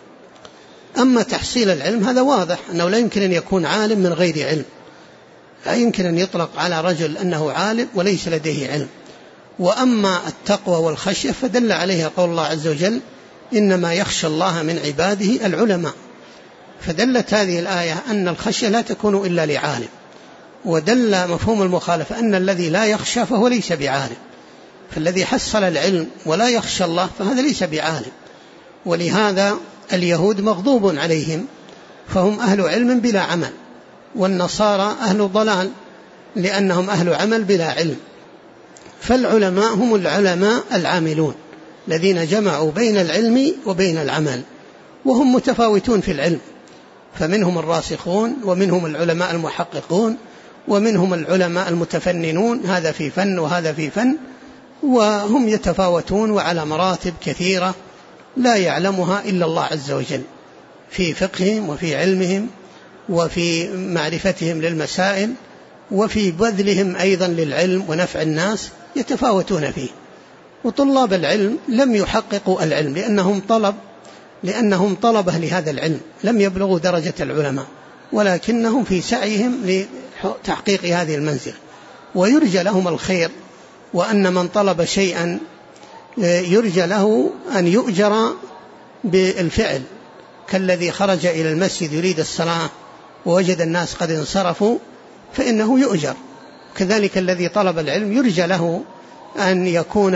أما تحصيل العلم هذا واضح أنه لا يمكن أن يكون عالم من غير علم، لا يمكن أن يطلق على رجل أنه عالم وليس لديه علم. وأما التقوى والخشية فدل عليها قول الله عز وجل: إنما يخشى الله من عباده العلماء. فدلت هذه الآية أن الخشية لا تكون إلا لعالم، ودل مفهوم المخالفة أن الذي لا يخشى فهو ليس بعالم. فالذي حصل العلم ولا يخشى الله فهذا ليس بعالم. ولهذا اليهود مغضوب عليهم فهم أهل علم بلا عمل، والنصارى أهل ضلال لأنهم أهل عمل بلا علم. فالعلماء هم العلماء العاملون الذين جمعوا بين العلم وبين العمل، وهم متفاوتون في العلم، فمنهم الراسخون ومنهم العلماء المحققون ومنهم العلماء المتفننون، هذا في فن وهذا في فن، وهم يتفاوتون وعلى مراتب كثيرة لا يعلمها إلا الله عز وجل في فقههم وفي علمهم وفي معرفتهم للمسائل وفي بذلهم أيضا للعلم ونفع الناس، يتفاوتون فيه. وطلاب العلم لم يحققوا العلم لأنهم طلبة لهذا العلم، لم يبلغوا درجة العلماء، ولكنهم في سعيهم لتحقيق هذه المنزلة، ويرجى لهم الخير. وأن من طلب شيئا يرجى له أن يؤجر بالفعل، كالذي خرج إلى المسجد يريد الصلاة ووجد الناس قد انصرفوا فإنه يؤجر. كذلك الذي طلب العلم يرجى له أن يكون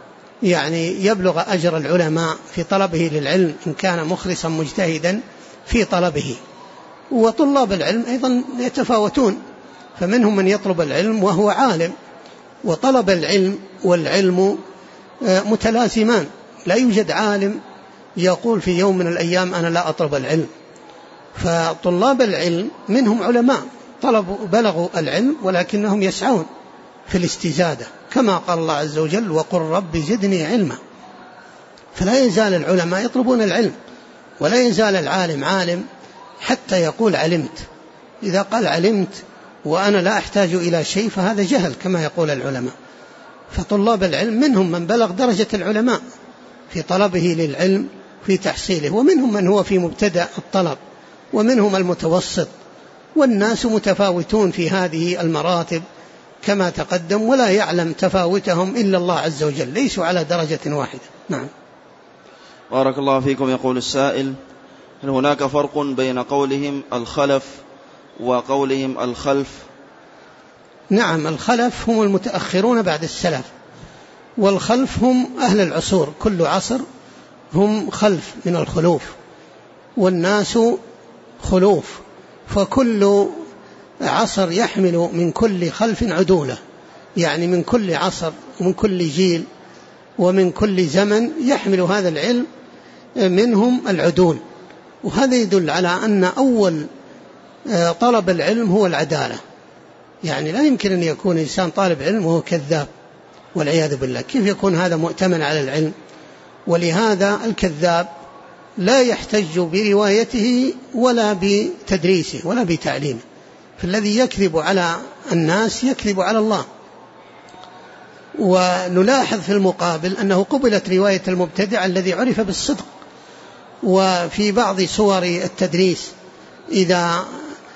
يبلغ أجر العلماء في طلبه للعلم إن كان مخلصا مجتهدا في طلبه. وطلاب العلم أيضا يتفاوتون، فمنهم من يطلب العلم وهو عالم، وطلب العلم والعلم متلازمان. لا يوجد عالم يقول في يوم من الأيام أنا لا أطلب العلم. فطلاب العلم منهم علماء بلغوا العلم ولكنهم يسعون في الاستزادة، كما قال الله عز وجل: وقل رب زدني علما. فلا يزال العلماء يطلبون العلم، ولا يزال العالم عالم حتى يقول علمت. إذا قال علمت وأنا لا أحتاج إلى شيء فهذا جهل كما يقول العلماء. فطلاب العلم منهم من بلغ درجة العلماء في طلبه للعلم في تحصيله، ومنهم من هو في مبتدأ الطلب، ومنهم المتوسط، والناس متفاوتون في هذه المراتب كما تقدم، ولا يعلم تفاوتهم إلا الله عز وجل، ليسوا على درجة واحدة. نعم. بارك الله فيكم. يقول السائل: هل هناك فرق بين قولهم الخلف وقولهم الخلف؟ نعم، الخلف هم المتأخرون بعد السلف، والخلف هم أهل العصور، كل عصر هم خلف من الخلوف، والناس خلوف، فكل عصر يحمل من كل خلف عدولة، يعني من كل عصر ومن كل جيل ومن كل زمن يحمل هذا العلم منهم العدول. وهذا يدل على أن أول طلب العلم هو العدالة. يعني لا يمكن أن يكون إنسان طالب علم وهو كذاب والعياذ بالله، كيف يكون هذا مؤتمن على العلم؟ ولهذا الكذاب لا يحتج بروايته ولا بتدريسه ولا بتعليمه، فالذي يكذب على الناس يكذب على الله. ونلاحظ في المقابل أنه قبلت رواية المبتدع الذي عرف بالصدق. وفي بعض صور التدريس إذا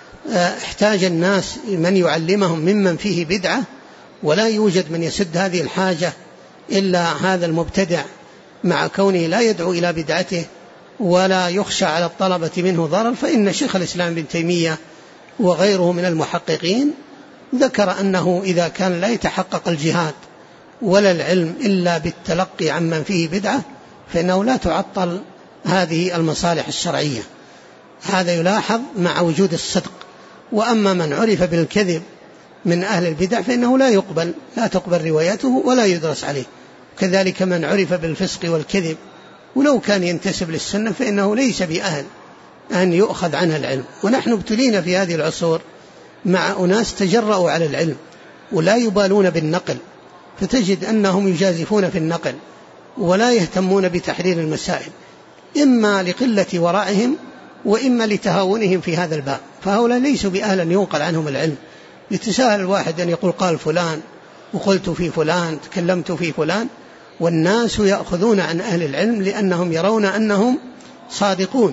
احتاج الناس من يعلمهم ممن فيه بدعة ولا يوجد من يسد هذه الحاجة إلا هذا المبتدع، مع كونه لا يدعو إلى بدعته ولا يخشى على الطلبة منه ضرر، فإن شيخ الإسلام ابن تيمية وغيره من المحققين ذكر أنه إذا كان لا يتحقق الجهاد ولا العلم إلا بالتلقي عمن فيه بدعة فإنه لا تعطل هذه المصالح الشرعية. هذا يلاحظ مع وجود الصدق. وأما من عرف بالكذب من أهل البدع فإنه لا تقبل روايته ولا يدرس عليه. كذلك من عرف بالفسق والكذب ولو كان ينتسب للسنة فإنه ليس بأهل أن يؤخذ عنه العلم. ونحن ابتلينا في هذه العصور مع أناس تجرؤوا على العلم ولا يبالون بالنقل، فتجد أنهم يجازفون في النقل ولا يهتمون بتحرير المسائل، إما لقلة ورعهم وإما لتهاونهم في هذا الباب. فهؤلاء ليسوا بأهل أن ينقل عنهم العلم. يتساهل الواحد أن يقول قال فلان وقلت في فلان تكلمت في فلان، والناس يأخذون عن أهل العلم لأنهم يرون أنهم صادقون،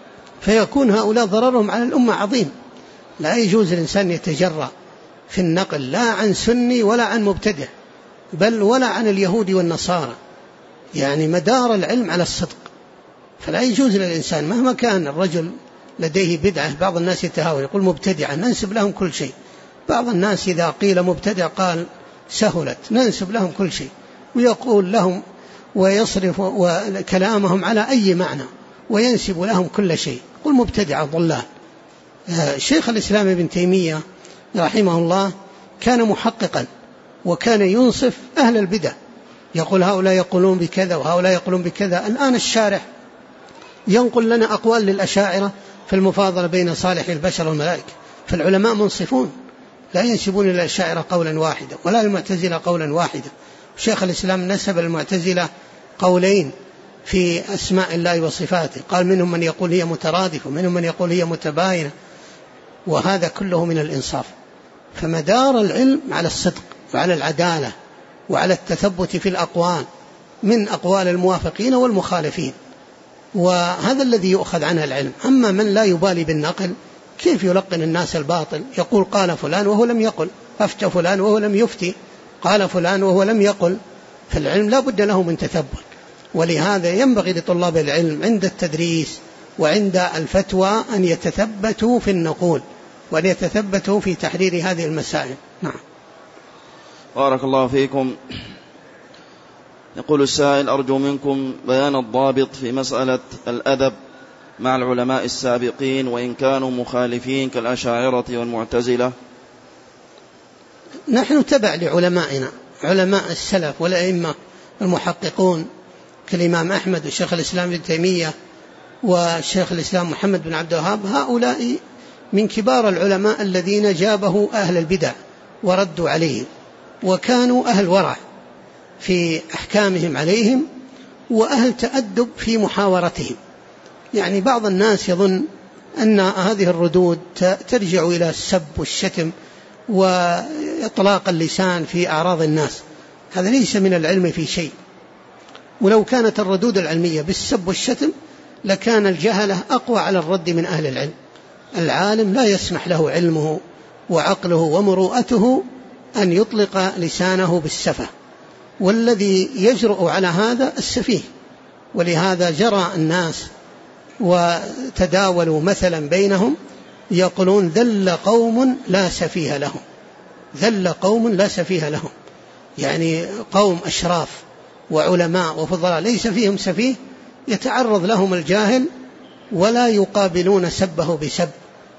فيكون هؤلاء ضررهم على الأمة عظيم. لا يجوز الإنسان يتجرأ في النقل لا عن سني ولا عن مبتدع، بل ولا عن اليهود والنصارى. يعني مدار العلم على الصدق، فلا يجوز للإنسان مهما كان الرجل لديه بدعة. بعض الناس يتهاون يقول مبتدعة ننسب لهم كل شيء. بعض الناس إذا قيل مبتدع قال سهلت، ننسب لهم كل شيء ويقول لهم ويصرف كلامهم على أي معنى وينسب لهم كل شيء، قل مبتدع ضلال. شيخ الإسلام ابن تيمية رحمه الله كان محققا وكان ينصف أهل البدع، يقول هؤلاء يقولون بكذا وهؤلاء يقولون بكذا. الآن الشارح ينقل لنا أقوال للأشاعرة في المفاضلة بين صالح البشر والملائكة، فالعلماء منصفون لا ينسبون إلى الأشاعرة قولا واحدا ولا للمعتزلة قولا واحدا. شيخ الإسلام نسب المعتزلة قولين في أسماء الله وصفاته، قال منهم من يقول هي مترادفة ومنهم من يقول هي متباينة، وهذا كله من الإنصاف. فمدار العلم على الصدق وعلى العدالة وعلى التثبت في الأقوال من أقوال الموافقين والمخالفين، وهذا الذي يؤخذ عنه العلم. أما من لا يبالي بالنقل كيف يلقن الناس الباطل، يقول قال فلان وهو لم يقل، أفتى فلان وهو لم يفتي، قال فلان وهو لم يقل. فالعلم لا بد له من تثبت. ولهذا ينبغي لطلاب العلم عند التدريس وعند الفتوى أن يتثبتوا في النقول وأن يتثبتوا في تحرير هذه المسائل. نعم. بارك الله فيكم. يقول السائل أرجو منكم بيان الضابط في مسألة الأدب مع العلماء السابقين وإن كانوا مخالفين كالأشاعرة والمعتزلة. نحن تبع لعلمائنا، علماء السلف والأئمة المحققون كالإمام أحمد والشيخ الإسلام ابن تيمية والشيخ الإسلام محمد بن عبد الوهاب. هؤلاء من كبار العلماء الذين جابه أهل البدع وردوا عليهم، وكانوا أهل ورع في أحكامهم عليهم وأهل تأدب في محاورتهم. يعني بعض الناس يظن أن هذه الردود ترجع إلى السب والشتم وإطلاق اللسان في أعراض الناس، هذا ليس من العلم في شيء. ولو كانت الردود العلمية بالسب والشتم لكان الجهلة أقوى على الرد من أهل العلم. العالم لا يسمح له علمه وعقله ومروءته أن يطلق لسانه بالسفة، والذي يجرؤ على هذا السفيه. ولهذا جرى الناس وتداولوا مثلا بينهم يقولون ذل قوم لا سفيه لهم، ذل قوم لا سفيه لهم، يعني قوم أشراف وعلماء وفضلاء ليس فيهم سفيه، يتعرض لهم الجاهل ولا يقابلون سبه بسب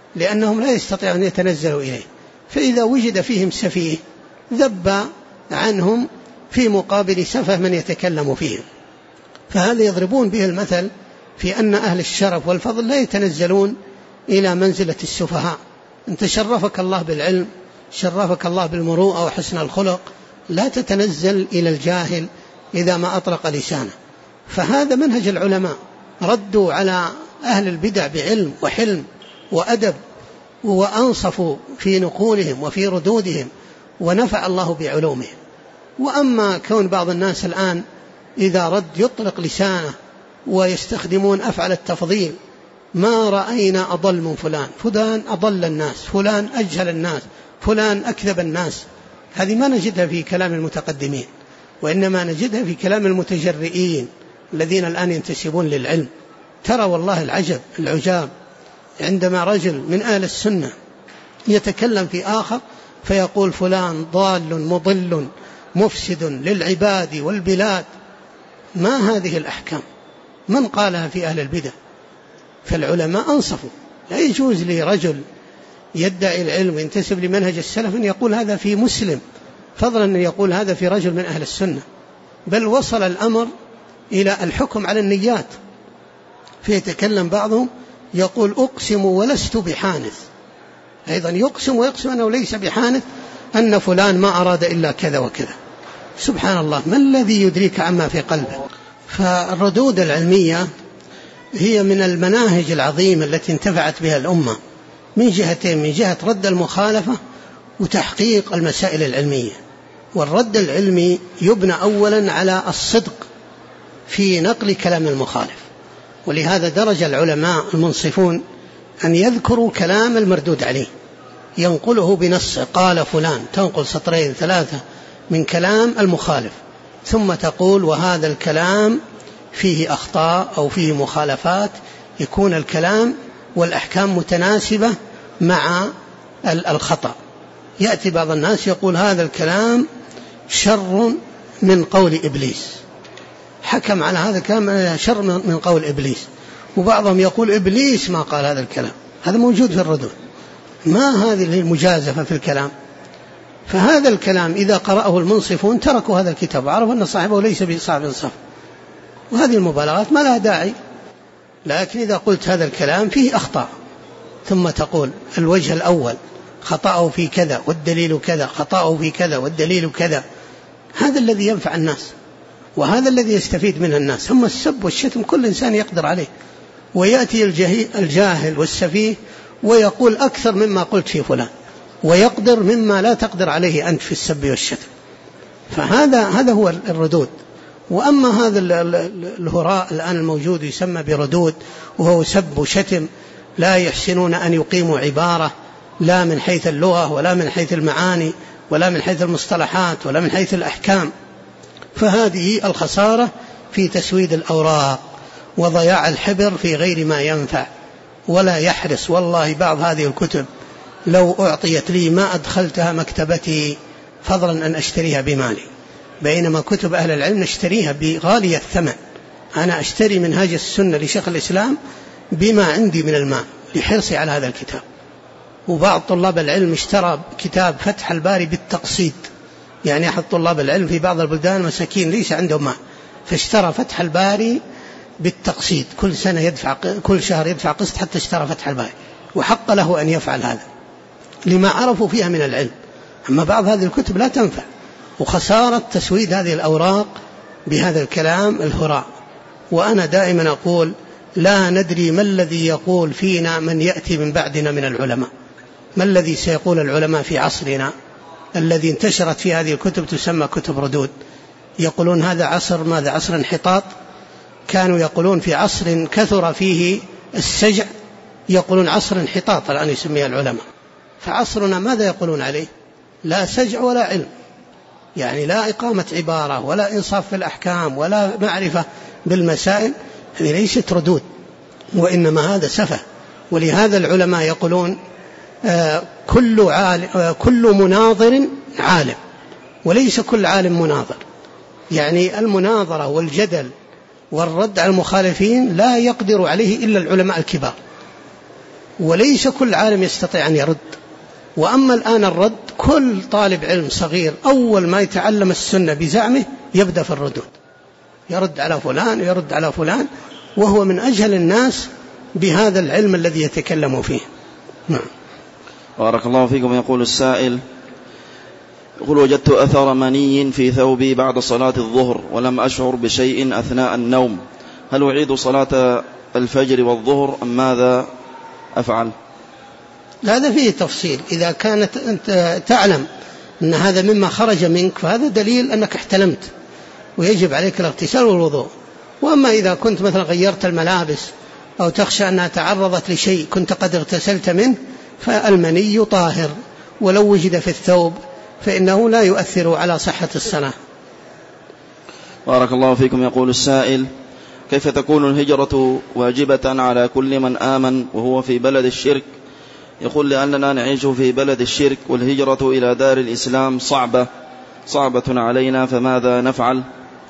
لأنهم لا يستطيعون أن يتنزلوا إليه، فإذا وجد فيهم سفيه ذب عنهم في مقابل سفه من يتكلم فيهم. فهذا يضربون به المثل في أن أهل الشرف والفضل لا يتنزلون إلى منزلة السفهاء. أنت شرفك الله بالعلم، شرفك الله بالمروءة وحسن الخلق، لا تتنزل إلى الجاهل إذا ما أطلق لسانه. فهذا منهج العلماء، ردوا على أهل البدع بعلم وحلم وأدب، وأنصفوا في نقولهم وفي ردودهم، ونفع الله بعلومهم. وأما كون بعض الناس الآن إذا رد يطلق لسانه ويستخدمون أفعل التفضيل، ما رأينا أضل من فلان، فلان أضل الناس، فلان أجهل الناس، فلان أكذب الناس، هذه ما نجدها في كلام المتقدمين، وإنما نجدها في كلام المتجرئين الذين الآن ينتسبون للعلم. ترى والله العجاب عندما رجل من أهل السنة يتكلم في آخر فيقول فلان ضال مضل مفسد للعباد والبلاد. ما هذه الأحكام؟ من قالها في أهل البدع؟ فالعلماء أنصفوا. لا يجوز لرجل يدعي العلم وينتسب لمنهج السلف أن يقول هذا في مسلم، فضلا أن يقول هذا في رجل من أهل السنة. بل وصل الأمر إلى الحكم على النيات، فيتكلم بعضهم يقول أقسم ولست بحانث، أيضا يقسم ويقسم أنه ليس بحانث، أن فلان ما أراد إلا كذا وكذا. سبحان الله، ما الذي يدريك عما في قلبه؟ فالردود العلمية هي من المناهج العظيمة التي انتفعت بها الأمة من جهتين: من جهة رد المخالفة وتحقيق المسائل العلمية. والرد العلمي يبنى أولا على الصدق في نقل كلام المخالف، ولهذا درج العلماء المنصفون أن يذكروا كلام المردود عليه، ينقله بنص قال فلان، تنقل سطرين ثلاثة من كلام المخالف، ثم تقول وهذا الكلام فيه أخطاء أو فيه مخالفات، يكون الكلام والأحكام متناسبة مع الخطأ. يأتي بعض الناس يقول هذا الكلام شر من قول إبليس، حكم على هذا الكلام شر من قول إبليس، وبعضهم يقول إبليس ما قال هذا الكلام. هذا موجود في الردود. ما هذه المجازفة في الكلام؟ فهذا الكلام إذا قرأه المنصفون تركوا هذا الكتاب وعرفوا أن صاحبه ليس بصاحب انصاف، وهذه المبالغات ما لها داعي. لكن إذا قلت هذا الكلام فيه أخطاء، ثم تقول الوجه الأول خطأه في كذا والدليل كذا، خطأه في كذا والدليل كذا، هذا الذي ينفع الناس، وهذا الذي يستفيد منه الناس. هم السب والشتم كل إنسان يقدر عليه، ويأتي الجاهل والسفيه ويقول أكثر مما قلت في فلان، ويقدر مما لا تقدر عليه أنت في السب والشتم. فهذا هو الردود. وأما هذا الهراء الآن الموجود يسمى بردود، وهو سب وشتم، لا يحسنون أن يقيموا عبارة لا من حيث اللغة ولا من حيث المعاني ولا من حيث المصطلحات ولا من حيث الأحكام. فهذه الخسارة في تسويد الأوراق وضياع الحبر في غير ما ينفع. ولا يحرص والله بعض هذه الكتب لو أعطيت لي ما أدخلتها مكتبتي، فضلا أن أشتريها بمالي، بينما كتب أهل العلم نشتريها بغالية الثمن. أنا أشتري منهاج السنة لشيخ الإسلام بما عندي من المال لحرصي على هذا الكتاب. وبعض طلاب العلم اشترى كتاب فتح الباري بالتقسيط، يعني أحد طلاب العلم في بعض البلدان مساكين ليس عندهم مال، فاشترى فتح الباري بالتقسيط، كل سنة يدفع، كل شهر يدفع قسط حتى اشترى فتح الباري، وحق له أن يفعل هذا لما عرفوا فيها من العلم. أما بعض هذه الكتب لا تنفع، وخسارة تسويد هذه الأوراق بهذا الكلام الهراء. وأنا دائما أقول لا ندري ما الذي يقول فينا من يأتي من بعدنا من العلماء، ما الذي سيقول العلماء في عصرنا الذي انتشرت في هذه الكتب تسمى كتب ردود. يقولون هذا عصر ماذا؟ عصر انحطاط. كانوا يقولون في عصر كثر فيه السجع، يقولون عصر انحطاط الآن يسميها العلماء. فعصرنا ماذا يقولون عليه؟ لا سجع ولا علم، يعني لا إقامة عبارة ولا إنصاف في الأحكام ولا معرفة بالمسائل. هذه ليست ردود، وإنما هذا سفه. ولهذا العلماء يقولون كل مناظر عالم، وليس كل عالم مناظر. يعني المناظرة والجدل والرد على المخالفين لا يقدر عليه إلا العلماء الكبار، وليس كل عالم يستطيع أن يرد. وأما الآن الرد، كل طالب علم صغير أول ما يتعلم السنة بزعمه يبدأ في الردود، يرد على فلان ويرد على فلان، وهو من أجهل الناس بهذا العلم الذي يتكلم فيه. نعم. بارك الله فيكم. يقول السائل: يقول: وجدت أثر مني في ثوبي بعد صلاة الظهر ولم أشعر بشيء أثناء النوم، هل أعيد صلاة الفجر والظهر أم ماذا أفعل؟ هذا فيه تفصيل. إذا كانت أنت تعلم أن هذا مما خرج منك فهذا دليل أنك احتلمت ويجب عليك الاغتسال والوضوء. وأما إذا كنت مثلا غيرت الملابس أو تخشى أنها تعرضت لشيء كنت قد اغتسلت منه فالمني طاهر، ولو وجد في الثوب فإنه لا يؤثر على صحة الصلاة. بارك الله فيكم. يقول السائل: كيف تكون الهجرة واجبة على كل من آمن وهو في بلد الشرك؟ يقول: لأننا نعيش في بلد الشرك والهجرة إلى دار الإسلام صعبة علينا، فماذا نفعل؟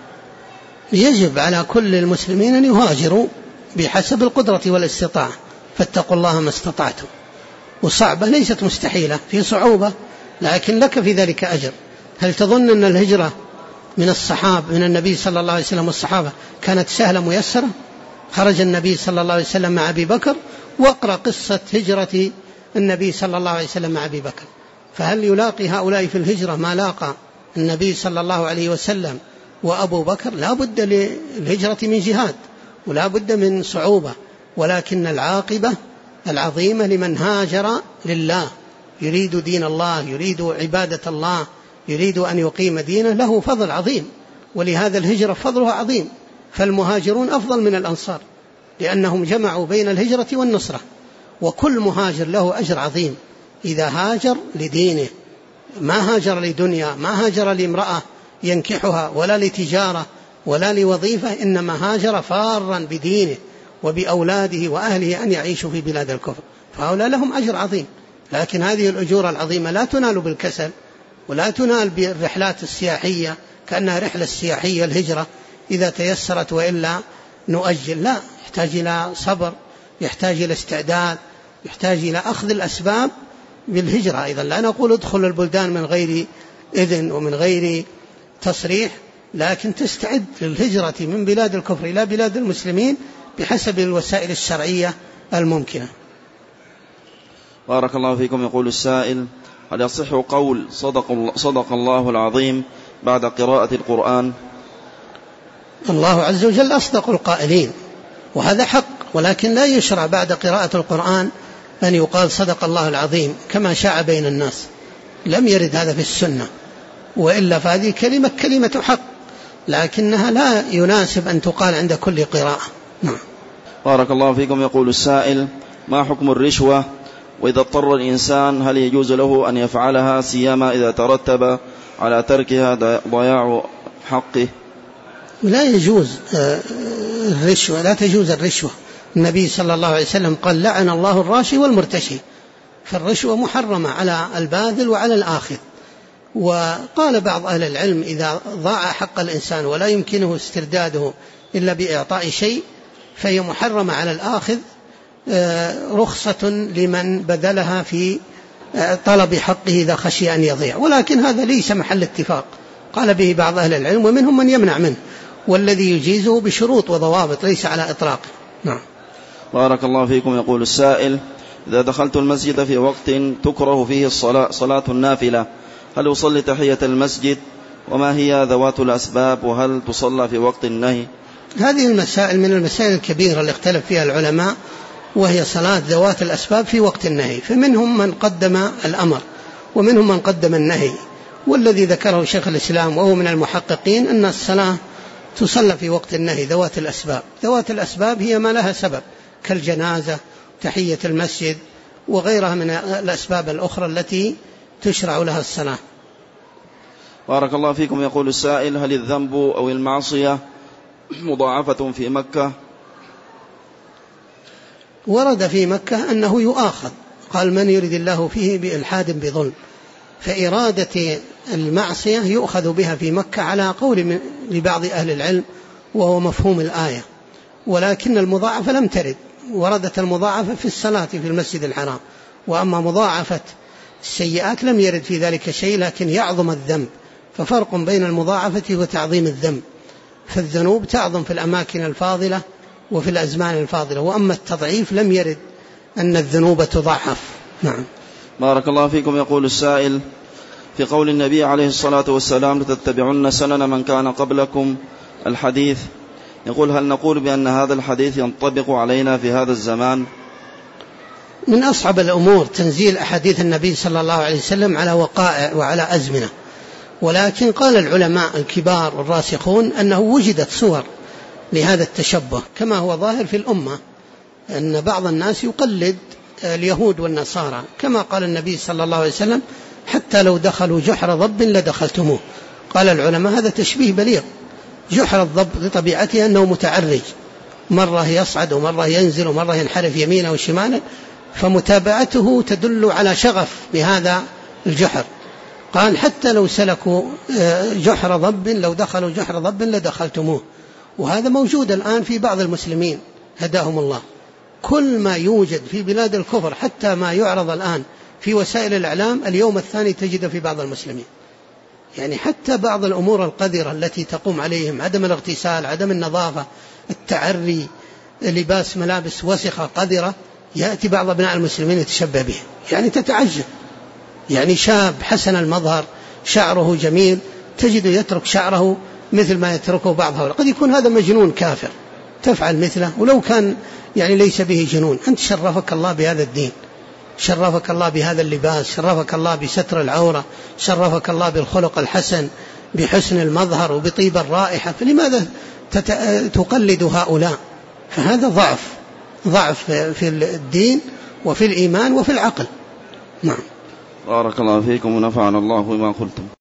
يجب على كل المسلمين أن يهاجروا بحسب القدرة والاستطاعة، فاتقوا الله ما استطعتم. وصعبة ليست مستحيلة، في صعوبة لكن لك في ذلك أجر. هل تظن أن الهجرة من الصحابة من النبي صلى الله عليه وسلم والصحابة كانت سهلة ميسرة؟ خرج النبي صلى الله عليه وسلم مع أبي بكر، واقرأ قصة هجرة النبي صلى الله عليه وسلم مع أبي بكر. فهل يلاقي هؤلاء في الهجرة ما لاقى النبي صلى الله عليه وسلم وأبو بكر؟ لا بد للهجرة من جهاد ولا بد من صعوبة، ولكن العاقبة العظيمة لمن هاجر لله، يريد دين الله، يريد عبادة الله، يريد أن يقيم دينه، له فضل عظيم. ولهذا الهجرة فضلها عظيم، فالمهاجرون أفضل من الأنصار لأنهم جمعوا بين الهجرة والنصرة، وكل مهاجر له أجر عظيم إذا هاجر لدينه، ما هاجر لدنيا، ما هاجر لامرأة ينكحها ولا لتجارة ولا لوظيفة، إنما هاجر فارا بدينه وبأولاده وأهله أن يعيشوا في بلاد الكفر، فهؤلاء لهم أجر عظيم. لكن هذه الأجور العظيمة لا تنال بالكسل ولا تنال بالرحلات السياحية كأنها رحلة سياحية الهجرة إذا تيسرت وإلا نؤجل. لا، يحتاج إلى صبر، يحتاج إلى استعداد، يحتاج إلى أخذ الأسباب بالهجرة. إذا لا نقول ادخل البلدان من غير إذن ومن غير تصريح، لكن تستعد للهجرة من بلاد الكفر إلى بلاد المسلمين بحسب الوسائل الشرعية الممكنة. بارك الله فيكم. يقول السائل: هل يصح قول صدق الله العظيم بعد قراءة القرآن؟ الله عز وجل أصدق القائلين وهذا حق، ولكن لا يشرع بعد قراءة القرآن أن يقال صدق الله العظيم كما شاع بين الناس، لم يرد هذا في السنة، وإلا فهذه كلمة حق، لكنها لا يناسب أن تقال عند كل قراءة. نعم. بارك الله فيكم. يقول السائل: ما حكم الرشوة؟ وإذا اضطر الإنسان هل يجوز له أن يفعلها، سيما إذا ترتب على تركها ضياع حقه؟ لا يجوز الرشوة، لا تجوز الرشوة. النبي صلى الله عليه وسلم قال: لعن الله الراشي والمرتشي، فالرشوة محرمة على الباذل وعلى الآخذ. وقال بعض أهل العلم: إذا ضاع حق الإنسان ولا يمكنه استرداده إلا بإعطاء شيء فهي محرمة على الآخذ، رخصة لمن بذلها في طلب حقه إذا خشي أن يضيع، ولكن هذا ليس محل اتفاق، قال به بعض أهل العلم ومنهم من يمنع منه، والذي يجيزه بشروط وضوابط ليس على إطلاق. نعم. بارك الله فيكم. يقول السائل: إذا دخلت المسجد في وقت تكره فيه صلاة النافلة، هل أصلي تحية المسجد؟ وما هي ذوات الأسباب؟ وهل تصلى في وقت النهي؟ هذه المسائل من المسائل الكبيرة اللي اختلف فيها العلماء، وهي صلاة ذوات الأسباب في وقت النهي، فمنهم من قدم الأمر ومنهم من قدم النهي، والذي ذكره شيخ الإسلام وهو من المحققين أن الصلاة تصلى في وقت النهي ذوات الأسباب. ذوات الأسباب هي ما لها سبب كالجنازة، تحية المسجد، وغيرها من الأسباب الأخرى التي تشرع لها الصلاة. بارك الله فيكم. يقول السائل: هل الذنب أو المعصية مضاعفة في مكة؟ ورد في مكة أنه يؤاخذ، قال: من يريد الله فيه بإلحاد بظلم، فإرادة المعصية يؤخذ بها في مكة على قول لبعض أهل العلم وهو مفهوم الآية، ولكن المضاعفة لم ترد، وردت المضاعفة في الصلاة في المسجد الحرام، وأما مضاعفة السيئات لم يرد في ذلك شيء، لكن يعظم الذنب، ففرق بين المضاعفة وتعظيم الذنب. فالذنوب تعظم في الأماكن الفاضلة وفي الأزمان الفاضلة، وأما التضعيف لم يرد أن الذنوب تضاعف. نعم. بارك الله فيكم. يقول السائل: في قول النبي عليه الصلاة والسلام لتتبعن سنن من كان قبلكم الحديث، يقول: هل نقول بأن هذا الحديث ينطبق علينا في هذا الزمان؟ من أصعب الأمور تنزيل أحاديث النبي صلى الله عليه وسلم على وقائع وعلى أزمنة، ولكن قال العلماء الكبار والراسخون أنه وجدت صور لهذا التشبه، كما هو ظاهر في الأمة أن بعض الناس يقلد اليهود والنصارى، كما قال النبي صلى الله عليه وسلم: حتى لو دخلوا جحر ضب لدخلتموه. قال العلماء هذا تشبيه بليغ. جحر الضب بطبيعته أنه متعرج، مرة يصعد ومرة ينزل ومرة ينحرف يمينا وشمالا، فمتابعته تدل على شغف بهذا الجحر. قال: حتى لو سلكوا جحر ضب، لو دخلوا جحر ضب لدخلتموه. وهذا موجود الآن في بعض المسلمين هداهم الله. كل ما يوجد في بلاد الكفر، حتى ما يعرض الآن في وسائل الإعلام، اليوم الثاني تجد في بعض المسلمين. يعني حتى بعض الأمور القذرة التي تقوم عليهم، عدم الاغتسال، عدم النظافة، التعري، لباس ملابس وسخة قذرة، يأتي بعض أبناء المسلمين يتشبه به. يعني تتعجب، يعني شاب حسن المظهر شعره جميل تجد يترك شعره مثل ما يتركه بعض هؤلاء. قد يكون هذا مجنون كافر تفعل مثله، ولو كان يعني ليس به جنون. أنت شرفك الله بهذا الدين، شرفك الله بهذا اللباس، شرفك الله بستر العورة، شرفك الله بالخلق الحسن، بحسن المظهر وبطيب الرائحة، فلماذا تقلد هؤلاء؟ فهذا ضعف في الدين وفي الإيمان وفي العقل. نعم. بارك الله فيكم ونفعنا الله بما قلتم.